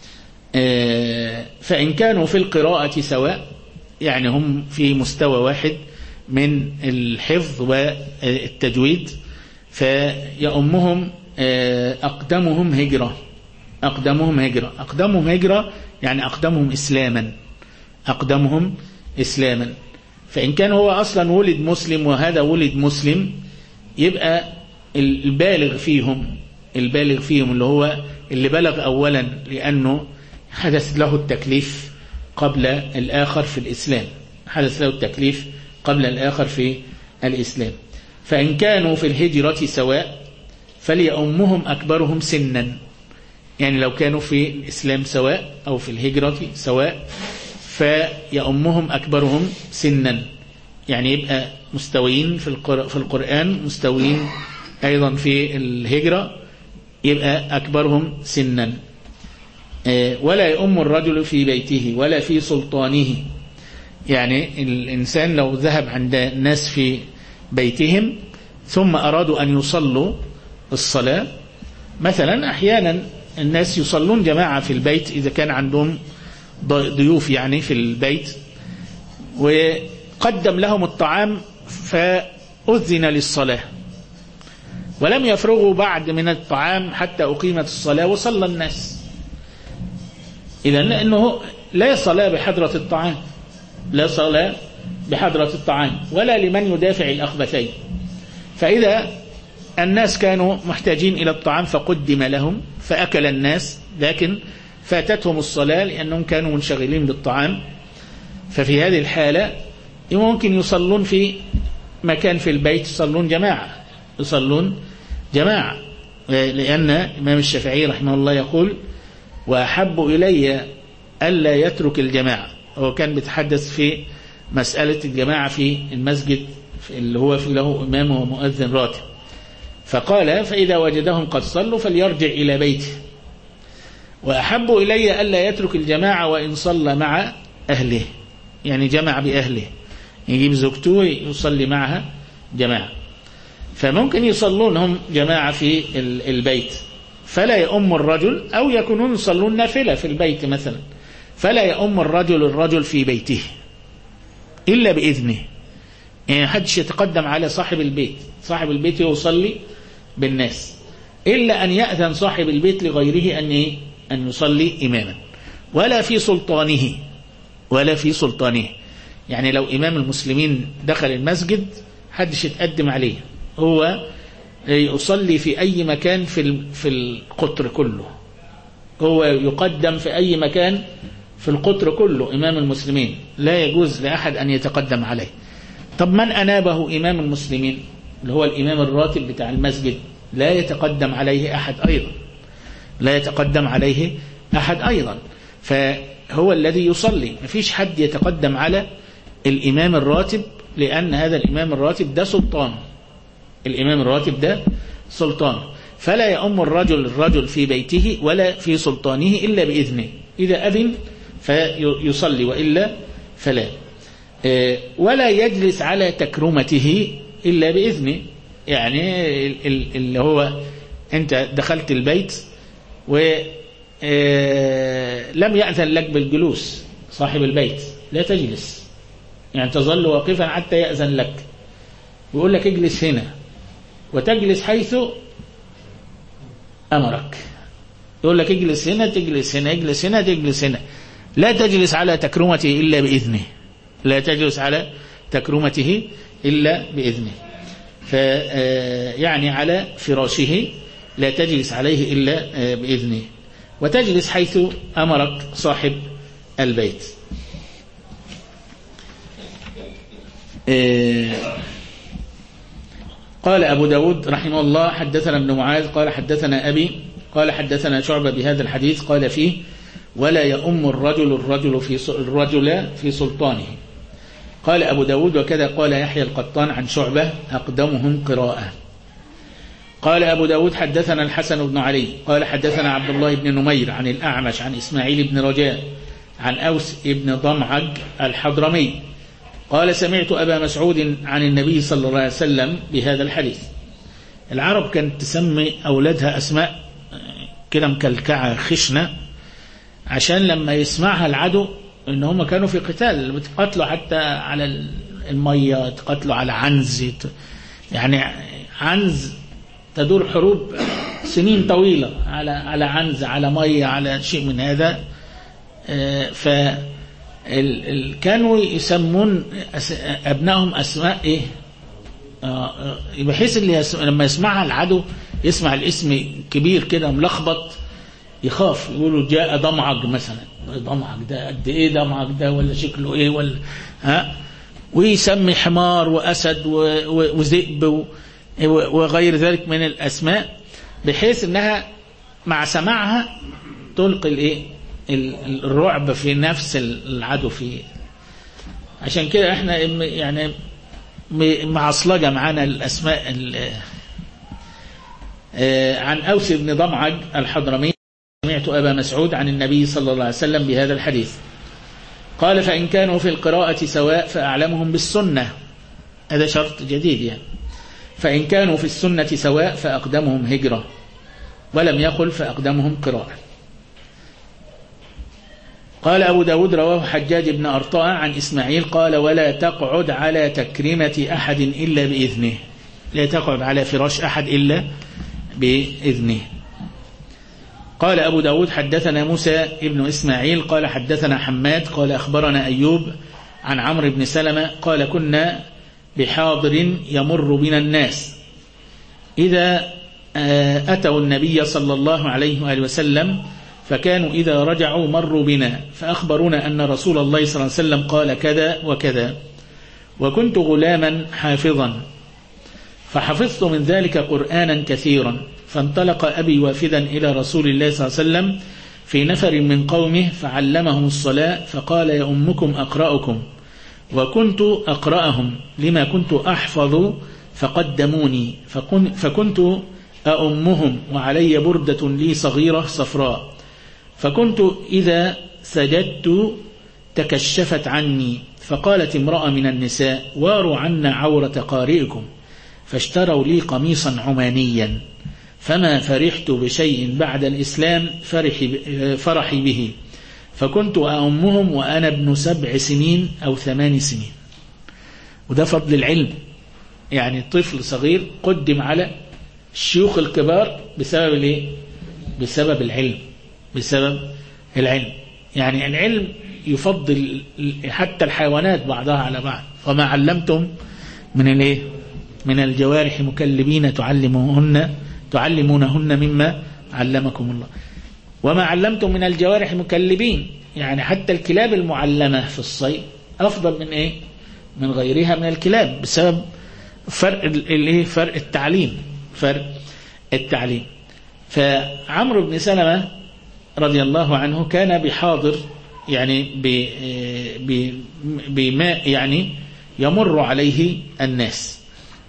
فإن كانوا في القراءة سواء، يعني هم في مستوى واحد من الحفظ والتجويد، فيؤمهم أقدمهم هجرة. أقدمهم هجرة، أقدمهم هجرة يعني أقدمهم إسلاما، أقدمهم إسلاما. فإن كان هو أصلا ولد مسلم وهذا ولد مسلم، يبقى البالغ فيهم اللي هو اللي بلغ أولا، لأنه حدث له التكليف قبل الآخر في الإسلام، حدث له التكليف قبل الآخر في الإسلام. فإن كانوا في الهجرة سواء فليؤمهم أكبرهم سنا، يعني لو كانوا في الإسلام سواء أو في الهجرة سواء فيؤمهم أكبرهم سنا، يعني يبقى مستويين في القرآن، مستويين أيضا في الهجرة، يبقى أكبرهم سنا. ولا يؤم الرجل في بيته ولا في سلطانه، يعني الإنسان لو ذهب عند الناس في بيتهم ثم أرادوا أن يصلوا الصلاة، مثلا أحيانا الناس يصلون جماعة في البيت إذا كان عندهم ضيوف يعني في البيت، وقدم لهم الطعام فأذن للصلاة ولم يفرغوا بعد من الطعام حتى أقيمت الصلاة وصلى الناس، إذن لأنه لا صلاة بحضرة الطعام، لا صلاة بحضرة الطعام ولا لمن يدافع الأخبثين. فإذا الناس كانوا محتاجين إلى الطعام فقدم لهم فأكل الناس، لكن فاتتهم الصلاة لأنهم كانوا منشغلين بالطعام، ففي هذه الحالة ممكن يصلون في مكان في البيت، يصلون جماعة، لأن الإمام الشافعي رحمه الله يقول: وأحب إلي ألا يترك الجماعة. هو كان بيتحدث في مسألة الجماعة في المسجد اللي هو في له إمام ومؤذن راتب، فقال: فإذا وجدهم قد صلوا فليرجع إلى بيته، وأحب إلي ألا يترك الجماعة وإن صلى مع أهله، يعني جمع بأهله، يجيب زوجته يصلي معها جماعة. فممكن يصلونهم جماعة في البيت فلا يؤم الرجل، أو يكونون يصلون نافلة في البيت مثلا، فلا يؤم الرجل في بيته إلا بإذنه، يعني حدش يتقدم على صاحب البيت يصلي بالناس، إلا أن يأذن صاحب البيت لغيره أن يصلي إماما، ولا في سلطانه. يعني لو إمام المسلمين دخل المسجد حدش يتقدم عليه، هو يصلي في أي مكان في القطر كله، هو يقدم في أي مكان في القطر كله إمام المسلمين، لا يجوز لأحد أن يتقدم عليه. طب من أنابه إمام المسلمين اللي هو الإمام الراتب بتاع المسجد لا يتقدم عليه أحد أيضا، فهو الذي يصلي، مفيش حد يتقدم على الإمام الراتب، لأن هذا الإمام الراتب ده سلطان، فلا يؤم الرجل في بيته ولا في سلطانه إلا بإذنه، إذا أذن فيصلي وإلا فلا، ولا يجلس على تكرمته إلا بإذنه. يعني اللي هو أنت دخلت البيت ولم يأذن لك بالجلوس صاحب البيت، لا تجلس، يعني تظل واقفا حتى يأذن لك، ويقول لك اجلس هنا، وتجلس حيث أمرك، يقول لك اجلس هنا تجلس هنا، اجلس هنا تجلس هنا، لا تجلس على تكرمته إلا بإذنه، يعني على فراشه لا تجلس عليه إلا بإذنه، وتجلس حيث أمرك صاحب البيت. قال أبو داود رحمه الله: حدثنا ابن معاذ قال حدثنا أبي قال حدثنا شعبة بهذا الحديث، قال فيه: ولا يؤم الرجل في سلطانه. قال أبو داود: وكذا قال يحيى القطان عن شعبة أقدمهم قراءة. قال أبو داود: حدثنا الحسن بن علي قال حدثنا عبد الله بن نمير عن الأعمش عن إسماعيل بن رجاء عن أوس بن ضمعج الحضرمي قال: سمعت أبا مسعود عن النبي صلى الله عليه وسلم بهذا الحديث. العرب كانت تسمي أولادها أسماء كده مكلكعة خشنة، عشان لما يسمعها العدو إن هم كانوا في قتال، بتقاتلوا حتى على المية، تقاتلوا على عنز، يعني عنز تدور حروب سنين طويلة على عنز، على مية، على شيء من هذا. كانوا يسمون أبنائهم أسماء إيه، بحيث اللي لما يسمعها العدو يسمع الاسم كبير كده ملخبط يخاف، يقولوا جاء ضمعج مثلا، ضمعج ده قد ايه، ضمعج ده ولا شكله ايه، ولا ويسمي حمار واسد وذئب وغير ذلك من الاسماء، بحيث انها مع سماعها تلقي الايه الرعب في نفس العدو فيه. عشان كده احنا يعني معصلجة معانا الاسماء. عن أوس بن ضمعج الحضرمي: سمعت أبا مسعود عن النبي صلى الله عليه وسلم بهذا الحديث. قال فإن كانوا في القراءة سواء فأعلمهم بالسنة، هذا شرط جديد يعني. فإن كانوا في السنة سواء فأقدمهم هجرة، ولم يقل فأقدمهم قراءة. قال أبو داود رواه حجاج بن أرطاء عن إسماعيل قال ولا تقعد على تكريمة أحد إلا بإذنه، لا تقعد على فراش أحد إلا بإذنه. قال أبو داود حدثنا موسى ابن إسماعيل قال حدثنا حماد قال أخبرنا أيوب عن عمرو بن سلمة قال كنا بحاضر يمر بنا الناس إذا أتوا النبي صلى الله عليه وآله وسلم فكانوا إذا رجعوا مروا بنا فأخبرونا أن رسول الله صلى الله عليه وسلم قال كذا وكذا، وكنت غلاما حافظا فحفظت من ذلك قرآنا كثيرا، فانطلق أبي وافدا إلى رسول الله صلى الله عليه وسلم في نفر من قومه فعلمهم الصلاة فقال يا أمكم أقرأكم، وكنت أقرأهم لما كنت أحفظ فقدموني، فكنت أأمهم وعلي بردة لي صغيرة صفراء، فكنت إذا سجدت تكشفت عني، فقالت امرأة من النساء واروا عنا عورة قارئكم، فاشتروا لي قميصا عمانيا، فما فرحت بشيء بعد الإسلام فرحي به، فكنت أأمهم وأنا ابن 7 سنين أو 8 سنين. وده فضل العلم، يعني طفل صغير قدم على الشيوخ الكبار بسبب الايه؟ بسبب العلم، بسبب العلم. يعني العلم يفضل حتى الحيوانات بعضها على بعض. وما علمتم من الايه؟ من الجوارح مكلبين تعلمونهن مما علمكم الله. وما علمتم من الجوارح مكلبين، يعني حتى الكلاب المعلمة في الصيد أفضل من ايه؟ من غيرها من الكلاب، بسبب فرق التعليم. فعمرو بن سلمة رضي الله عنه كان بحاضر، يعني بماء يعني يمر عليه الناس.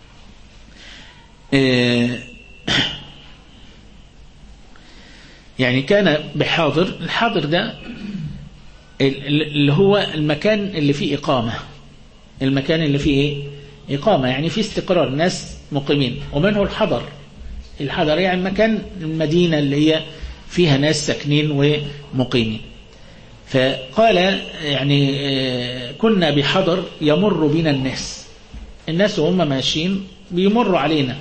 يعني كان بحاضر، الحاضر ده اللي هو المكان اللي فيه إقامة، المكان اللي فيه إيه؟ إقامة، يعني فيه استقرار، ناس مقيمين. ومنه الحضر يعني مكان المدينة اللي هي فيها ناس ساكنين ومقيمين. فقال يعني كنا بحضر يمر بنا الناس وهم ماشيين بيمروا علينا،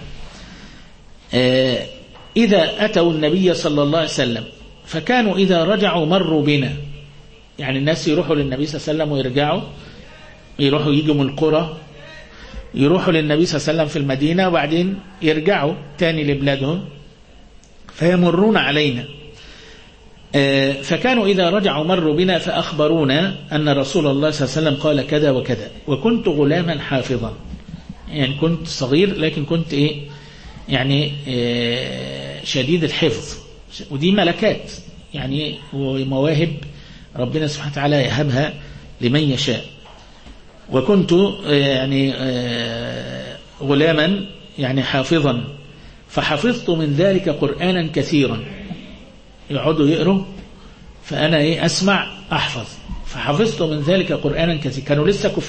إذا أتوا النبي صلى الله عليه وسلم فكانوا إذا رجعوا مروا بنا، يعني الناس يروحوا للنبي صلى الله عليه وسلم ويرجعوا، يروحوا يجوا من القرى، يروحوا للنبي صلى الله عليه وسلم في المدينة وبعدين يرجعوا تاني لبلادهم، فيمرون علينا. فكانوا إذا رجعوا مروا بنا فأخبرونا أن رسول الله صلى الله عليه وسلم قال كذا وكذا، وكنت غلاما حافظا، يعني كنت صغير لكن كنت يعني شديد الحفظ. ودي ملكات يعني ومواهب ربنا سبحانه وتعالى يهبها لمن يشاء. وكنت يعني غلاما يعني حافظا، فحفظت من ذلك قرآنا كثيرا، يقعدوا يقروا فأنا أسمع أحفظ، فحفظت من ذلك قرآنا كثيرا. كانوا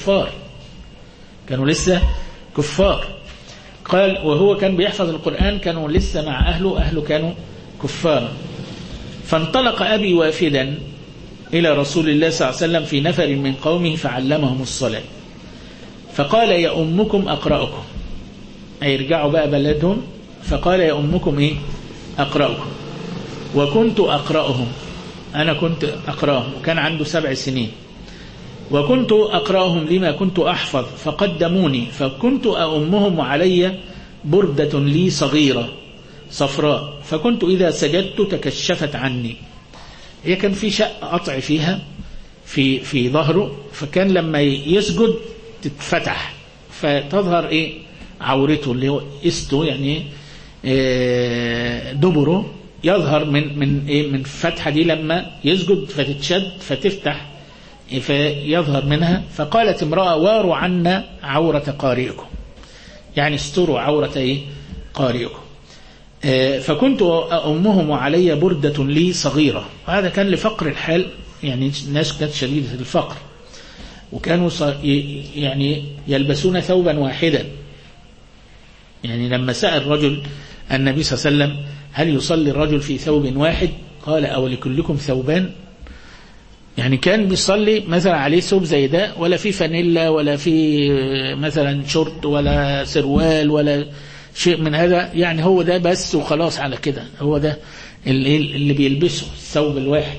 لسه كفار. قال وهو كان بيحفظ القرآن كانوا لسه مع أهله كانوا كفار. فانطلق أبي وافدا إلى رسول الله صلى الله عليه وسلم في نفر من قومه فعلمهم الصلاة، فقال يا أمكم أقرأكم، أي يرجعوا بقى بلدهم، فقال يا أمكم أقرأكم، وكنت أقرأهم، أنا كنت أقرأهم، وكان عنده 7 سنين، وكنت أقرأهم لما كنت أحفظ فقدموني، فكنت أأمهم وعلي بردة لي صغيرة صفراء، فكنت إذا سجدت تكشفت عني. هي كان في شق قطع فيها في ظهره، فكان لما يسجد تتفتح فتظهر عورته اللي هو استه، يعني دبره يظهر من الفتحة دي لما يسجد فتتشد فتفتح فيظهر منها. فقالت امرأة واروا عنا عورة قارئكم، يعني استروا عورة قارئكم. فكنت أمهم وعلي بردة لي صغيرة. وهذا كان لفقر الحال، يعني الناس كانت شديدة الفقر، وكانوا يعني يلبسون ثوبا واحدا. يعني لما سأل رجل النبي صلى الله عليه وسلم هل يصلي الرجل في ثوب واحد؟ قال أو لكلكم ثوبان؟ يعني كان بيصلي مثلا عليه ثوب زي ده، ولا في فانيلا ولا في مثلا شورت ولا سروال ولا شيء من هذا، يعني هو ده بس وخلاص على كده، هو ده اللي بيلبسه الثوب الواحد.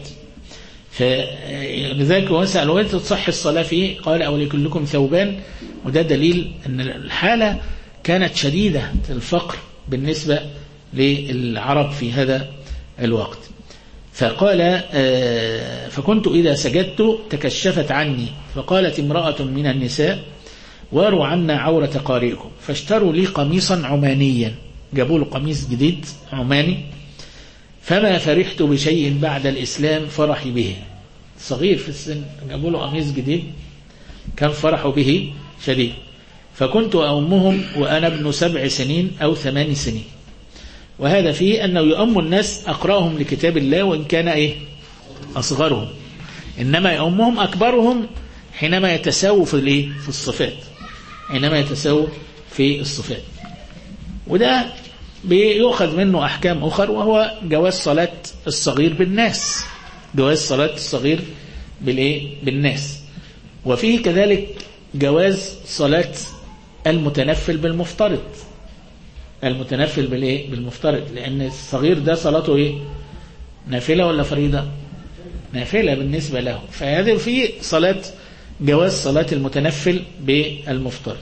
فلذلك وسأل وين تصح الصلاة فيه؟ قال أو لكلكم ثوبان. وده دليل أن الحالة كانت شديدة الفقر بالنسبة للعرب في هذا الوقت. فقال فكنت إذا سجدت تكشفت عني، فقالت امرأة من النساء واروا عنا عورة قارئكم، فاشتروا لي قميصا عمانيا، جابوا له قميص جديد عماني، فما فرحت بشيء بعد الإسلام فرحي به. صغير في السن جابوا له قميص جديد كان فرحوا به شديد. فكنت أؤمهم وأنا ابن 7 سنين أو 8 سنين. وهذا فيه أنه يؤم الناس أقرأهم لكتاب الله وإن كان أصغرهم، إنما يؤمهم أكبرهم حينما يتساووا في الصفات، حينما يتساووا في الصفات. وده بيؤخذ منه أحكام أخرى، وهو جواز صلاة الصغير بالناس، جواز صلاة الصغير بالناس. وفيه كذلك جواز صلاة المتنفل بالمفترض، المتنفل بالمفترض، لأن الصغير ده صلاته نافلة ولا فريضة؟ نافلة بالنسبة له. فهذا في جواز صلاة المتنفل بالمفترض.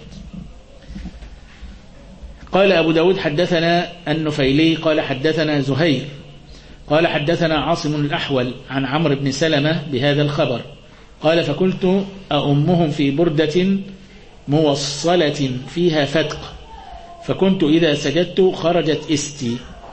قال أبو داود حدثنا النفيلي قال حدثنا زهير قال حدثنا عاصم الأحول عن عمرو بن سلمة بهذا الخبر قال فكنت أؤمهم في بردة موصلة فيها فتق، فكنت إذا سجدت خرجت استي.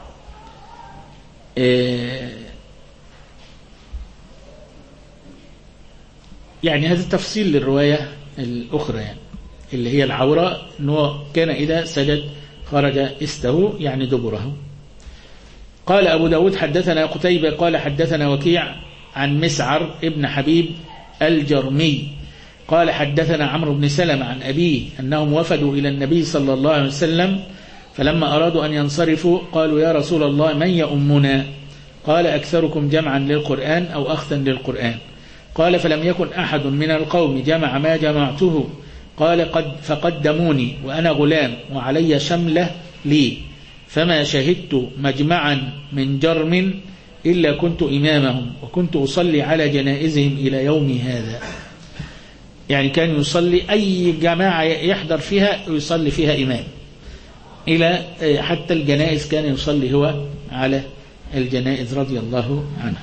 يعني هذا تفصيل للرواية الأخرى، يعني اللي هي العورة، أنه كان إذا سجد خرج استه يعني دبره. قال أبو داود حدثنا قتيبة قال حدثنا وكيع عن مسعر ابن حبيب الجرمي قال حدثنا عمرو بن سلمة عن أبيه أنهم وفدوا إلى النبي صلى الله عليه وسلم، فلما أرادوا أن ينصرفوا قالوا يا رسول الله من يؤمنا؟ قال أكثركم جمعا للقرآن أو أخذا للقرآن. قال فلم يكن أحد من القوم جمع ما جمعته. قال فقدموني وأنا غلام وعلي شملة لي، فما شهدت مجمعا من جرم إلا كنت إمامهم، وكنت أصلي على جنائزهم إلى يوم هذا. يعني كان يصلي أي جماعة يحضر فيها يصلي فيها إمام، إلى حتى الجنائز كان يصلي هو على الجنائز رضي الله عنه.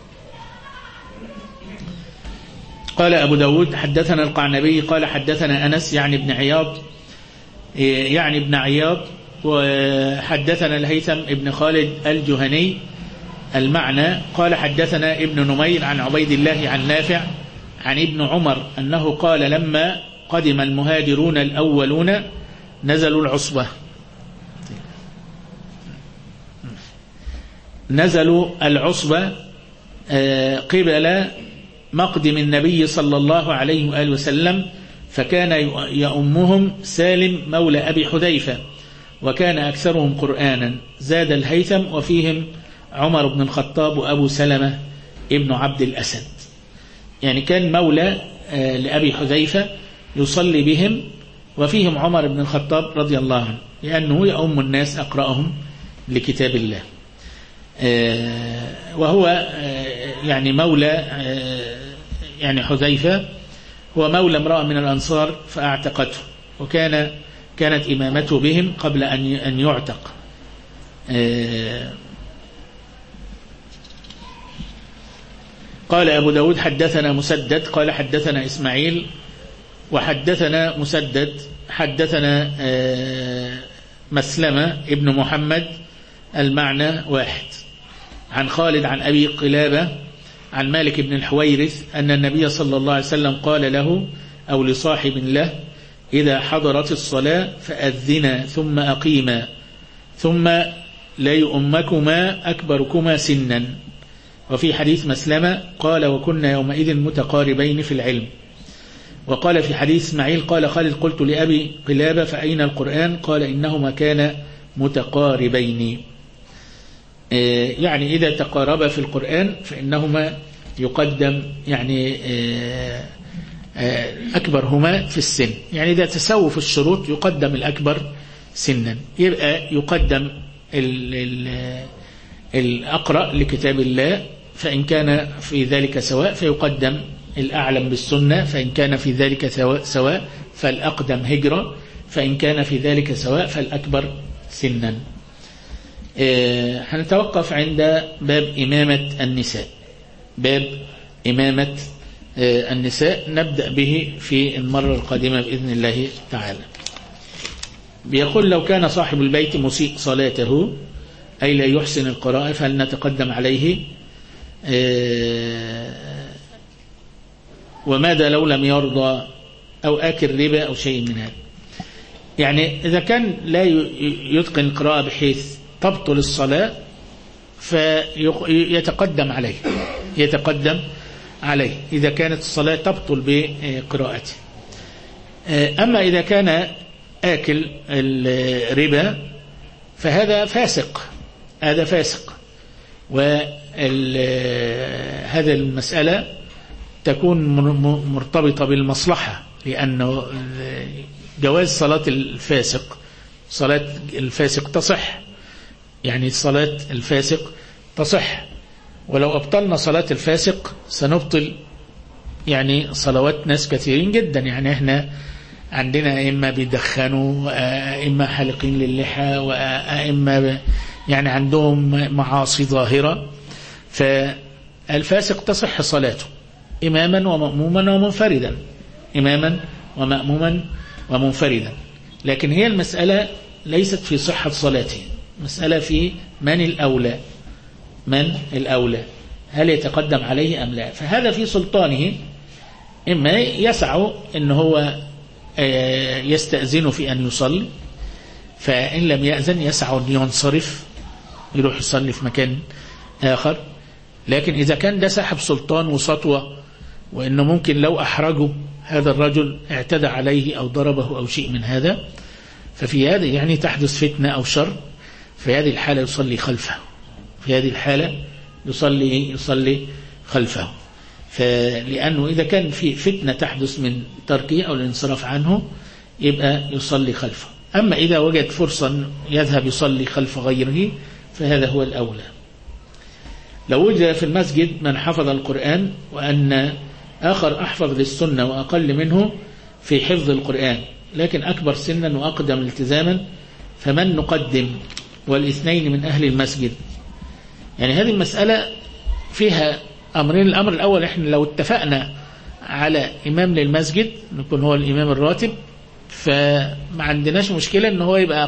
قال أبو داود حدثنا القعنبي قال حدثنا أنس يعني ابن عياض وحدثنا الهيثم ابن خالد الجهني المعنى قال حدثنا ابن نمير عن عبيد الله عن نافع عن ابن عمر أنه قال لما قدم المهاجرون الأولون نزلوا العصبة قبل مقدم النبي صلى الله عليه وآله وسلم، فكان يؤمهم سالم مولى أبي حذيفة وكان أكثرهم قرآنا، زاد الهيثم وفيهم عمر بن الخطاب وأبو سلمة ابن عبد الأسد. يعني كان مولى لأبي حذيفة يصلي بهم وفيهم عمر بن الخطاب رضي الله عنه، لأنه يؤم الناس أقرأهم لكتاب الله. وهو يعني مولى يعني حذيفة هو مولى امرأة من الأنصار فأعتقته، كانت إمامته بهم قبل أن يعتق. قال أبو داود حدثنا مسدد قال حدثنا إسماعيل وحدثنا مسدد حدثنا مسلمة ابن محمد المعنى واحد عن خالد عن أبي قلابة عن مالك بن الحويرث أن النبي صلى الله عليه وسلم قال له أو لصاحب له إذا حضرت الصلاة فأذنا ثم أقيما ثم لا يؤمكما أكبركما سنا. وفي حديث مسلمة قال وكنا يومئذ متقاربين في العلم. وقال في حديث إسماعيل قال خالد قلت لأبي قلابة فأين القرآن؟ قال إنهما كان متقاربين. يعني إذا تقاربا في القرآن فإنهما يقدم يعني أكبرهما في السن، يعني إذا تساووا في الشروط يقدم الأكبر سنا، يبقى يقدم الأقرأ لكتاب الله فإن كان في ذلك سواء فيقدم الأعلم بالسنة، فإن كان في ذلك سواء فالأقدم هجرة، فإن كان في ذلك سواء فالأكبر سنا. هنتوقف عند باب إمامة النساء. باب إمامة النساء نبدأ به في المرة القادمة بإذن الله تعالى. بيقول لو كان صاحب البيت مسيء صلاته أي لا يحسن القراءة فهل نتقدم عليه؟ وماذا لو لم يرضى أو آكل ربا أو شيء من هذا؟ يعني إذا كان لا يتقن القراءة بحيث تبطل الصلاة فيتقدم عليه، يتقدم عليه إذا كانت الصلاة تبطل بقراءته. أما إذا كان آكل الربا فهذا فاسق، هذا فاسق، وهذا المسألة تكون مرتبطة بالمصلحة، لأنه جواز صلاة الفاسق، صلاة الفاسق تصح، يعني صلاة الفاسق تصح، ولو أبطلنا صلاة الفاسق سنبطل يعني صلوات ناس كثيرين جدا. يعني احنا عندنا أئمة بيدخنوا، أئمة حالقين للحى، وأئمة يعني عندهم معاصي ظاهرة، فالفاسق تصح صلاته إماما ومأموما ومنفردا، إماما ومأموما ومنفردا. لكن هي المسألة ليست في صحة صلاته، مسألة في من الأولى، من الأولى، هل يتقدم عليه أم لا. فهذا في سلطانه، إما يسع إن هو يستأذن في أن يصلي، فإن لم يأذن يسع أن ينصرف يروح يصلي في مكان آخر. لكن إذا كان ده صاحب سلطان وسطوة، وإنه ممكن لو أحرجه هذا الرجل اعتدى عليه أو ضربه أو شيء من هذا، ففي هذا يعني تحدث فتنة أو شر، في هذه الحالة يصلي خلفه، في هذه الحالة يصلي خلفه. فلأنه إذا كان في فتنة تحدث من تركه أو الانصراف عنه يبقى يصلي خلفه. أما إذا وجد فرصة يذهب يصلي خلف غيره فهذا هو الأولى. لو وجد في المسجد من حفظ القرآن وأن آخر أحفظ للسنة وأقل منه في حفظ القرآن لكن أكبر سنا وأقدم التزاما، فمن نقدم؟ والاثنين من أهل المسجد. يعني هذه المسألة فيها أمرين. الأمر الأول، إحنا لو اتفقنا على إمام للمسجد نكون هو الإمام الراتب، فما عندناش مشكلة إن هو يبقى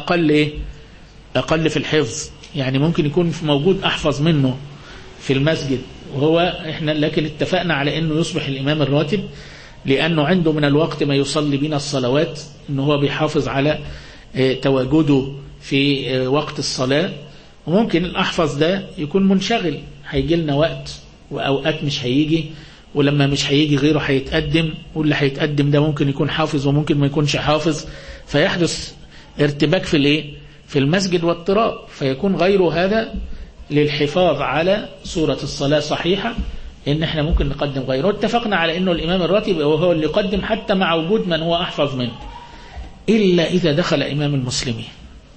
أقل في الحفظ. يعني ممكن يكون موجود أحفظ منه في المسجد وهو إحنا، لكن اتفقنا على إنه يصبح الإمام الراتب، لأنه عنده من الوقت ما يصلي بنا الصلوات، إنه هو بيحافظ على تواجده في وقت الصلاة. وممكن الأحفظ ده يكون منشغل، هيجي لنا وقت وأوقات مش هيجي، ولما مش هيجي غيره هيتقدم، واللي هيتقدم ده ممكن يكون حافظ وممكن ما يكونش حافظ، فيحدث ارتباك في المسجد واضطراب، فيكون غيره هذا للحفاظ على صورة الصلاة صحيحة إن احنا ممكن نقدم غيره. اتفقنا على إنه الإمام الراتب وهو اللي يقدم حتى مع وجود من هو أحفظ منه، إلا إذا دخل إمام المسلمين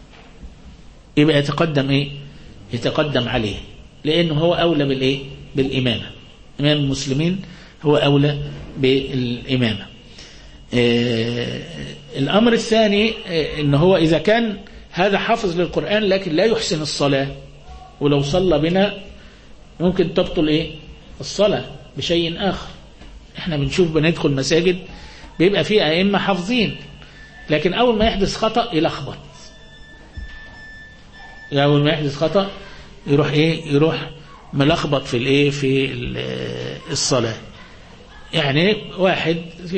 يبقى يتقدم عليه، لأنه هو أولى بالإمامة. إمام المسلمين هو أولى بالإمامة. الأمر الثاني إن هو إذا كان هذا حافظ للقرآن لكن لا يحسن الصلاة، ولو صلى بنا ممكن تبطل الصلاة بشيء آخر. احنا بنشوف بندخل مساجد بيبقى فيه أئمة حافظين، لكن أول ما يحدث خطأ يلخبط، أول ما يحدث خطأ يروح ملخبط في الصلاة. يعني واحد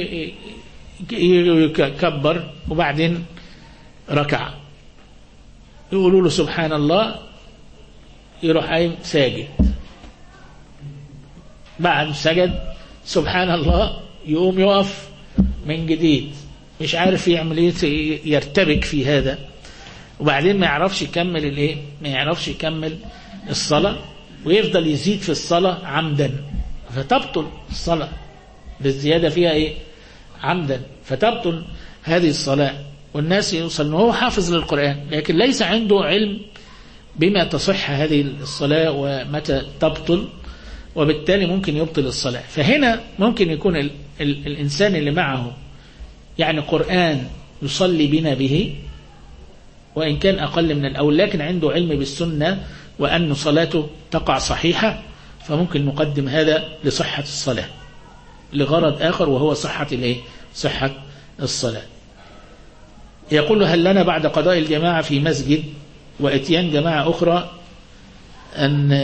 يكبر وبعدين ركع، يقولوا له سبحان الله، يروح قايم ساجد، بعد سجد سبحان الله يقوم يقف من جديد، مش عارف يعمل ايه، يرتبك في هذا، وبعدين ما يعرفش يكمل الايه، ما يعرفش يكمل الصلاة، ويفضل يزيد في الصلاة عمدا، فتبطل الصلاة بالزيادة فيها ايه عمدا، فتبطل هذه الصلاة. والناس يوصل انه هو حافظ للقرآن لكن ليس عنده علم بما تصح هذه الصلاة ومتى تبطل، وبالتالي ممكن يبطل الصلاة. فهنا ممكن يكون الإنسان اللي معه يعني قرآن يصلي بنا به وإن كان أقل من الأول، لكن عنده علم بالسنة وأن صلاته تقع صحيحة، فممكن نقدم هذا لصحة الصلاة لغرض آخر وهو صحة صحة الصلاة. يقول هل لنا بعد قضاء الجماعة في مسجد واتيان جماعة أخرى أن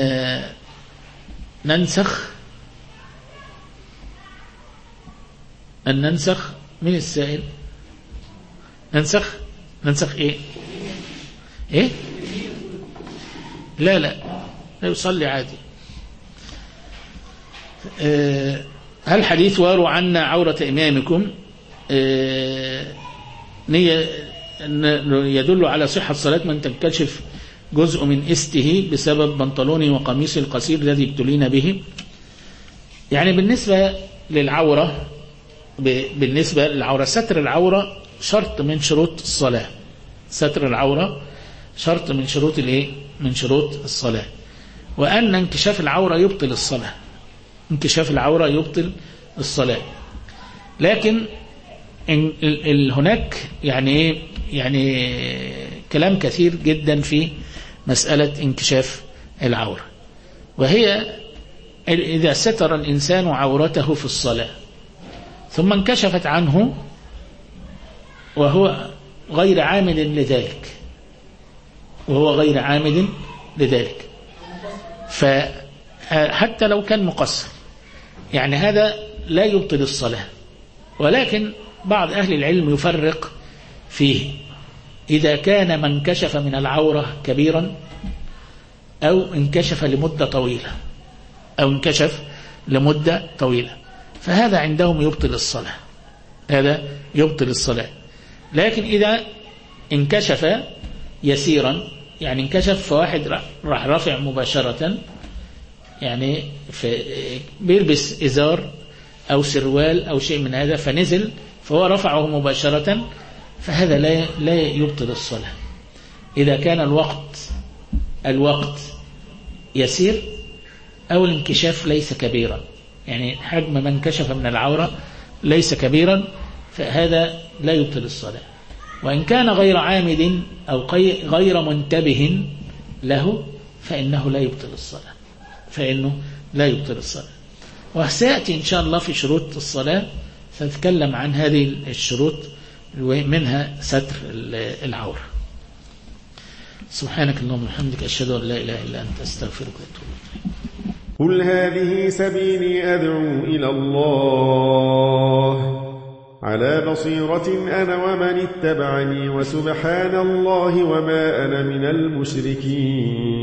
ننسخ من السائل؟ ننسخ ايه لا يصلي عادي. هل حديث واروا عنا عورة إمامكم يدل على صحة صلاة من تنكشف جزء من استه بسبب بنطلونه وقميصه القصير الذي ابتلين به؟ يعني بالنسبة للعورة ستر العورة شرط من شروط الصلاة. ستر العورة شرط من شروط من شروط الصلاة، وأن انكشاف العورة يبطل الصلاة. انكشاف العورة يبطل الصلاة، لكن هناك يعني كلام كثير جدا في مسألة انكشاف العورة، وهي إذا ستر الإنسان عورته في الصلاة ثم انكشفت عنه وهو غير عامد لذلك، فحتى لو كان مقصر يعني هذا لا يبطل الصلاة. ولكن بعض أهل العلم يفرق فيه إذا كان من انكشف من العورة كبيرا أو انكشف لمدة طويلة فهذا عندهم يبطل الصلاة. لكن إذا انكشف يسيرا، يعني انكشف فواحد راح رافع مباشرة، يعني بيلبس إزار أو سروال أو شيء من هذا فنزل فهو رفعه مباشرة، فهذا لا يبطل الصلاة إذا كان الوقت يسير أو الانكشاف ليس كبيرا، يعني حجم من انكشف من العورة ليس كبيرا، فهذا لا يبطل الصلاة. وإن كان غير عامد أو غير منتبه له فإنه لا يبطل الصلاة. وسيأتي إن شاء الله في شروط الصلاة سنتكلم عن هذه الشروط ومنها ستر العورة. سبحانك اللهم وبحمدك أشهد أن لا إله إلا أنت أستغفرك وأتوب إليك. قل هذه سبيلي أدعو إلى الله على بصيرة أنا ومن اتبعني وسبحان الله وما أنا من المشركين.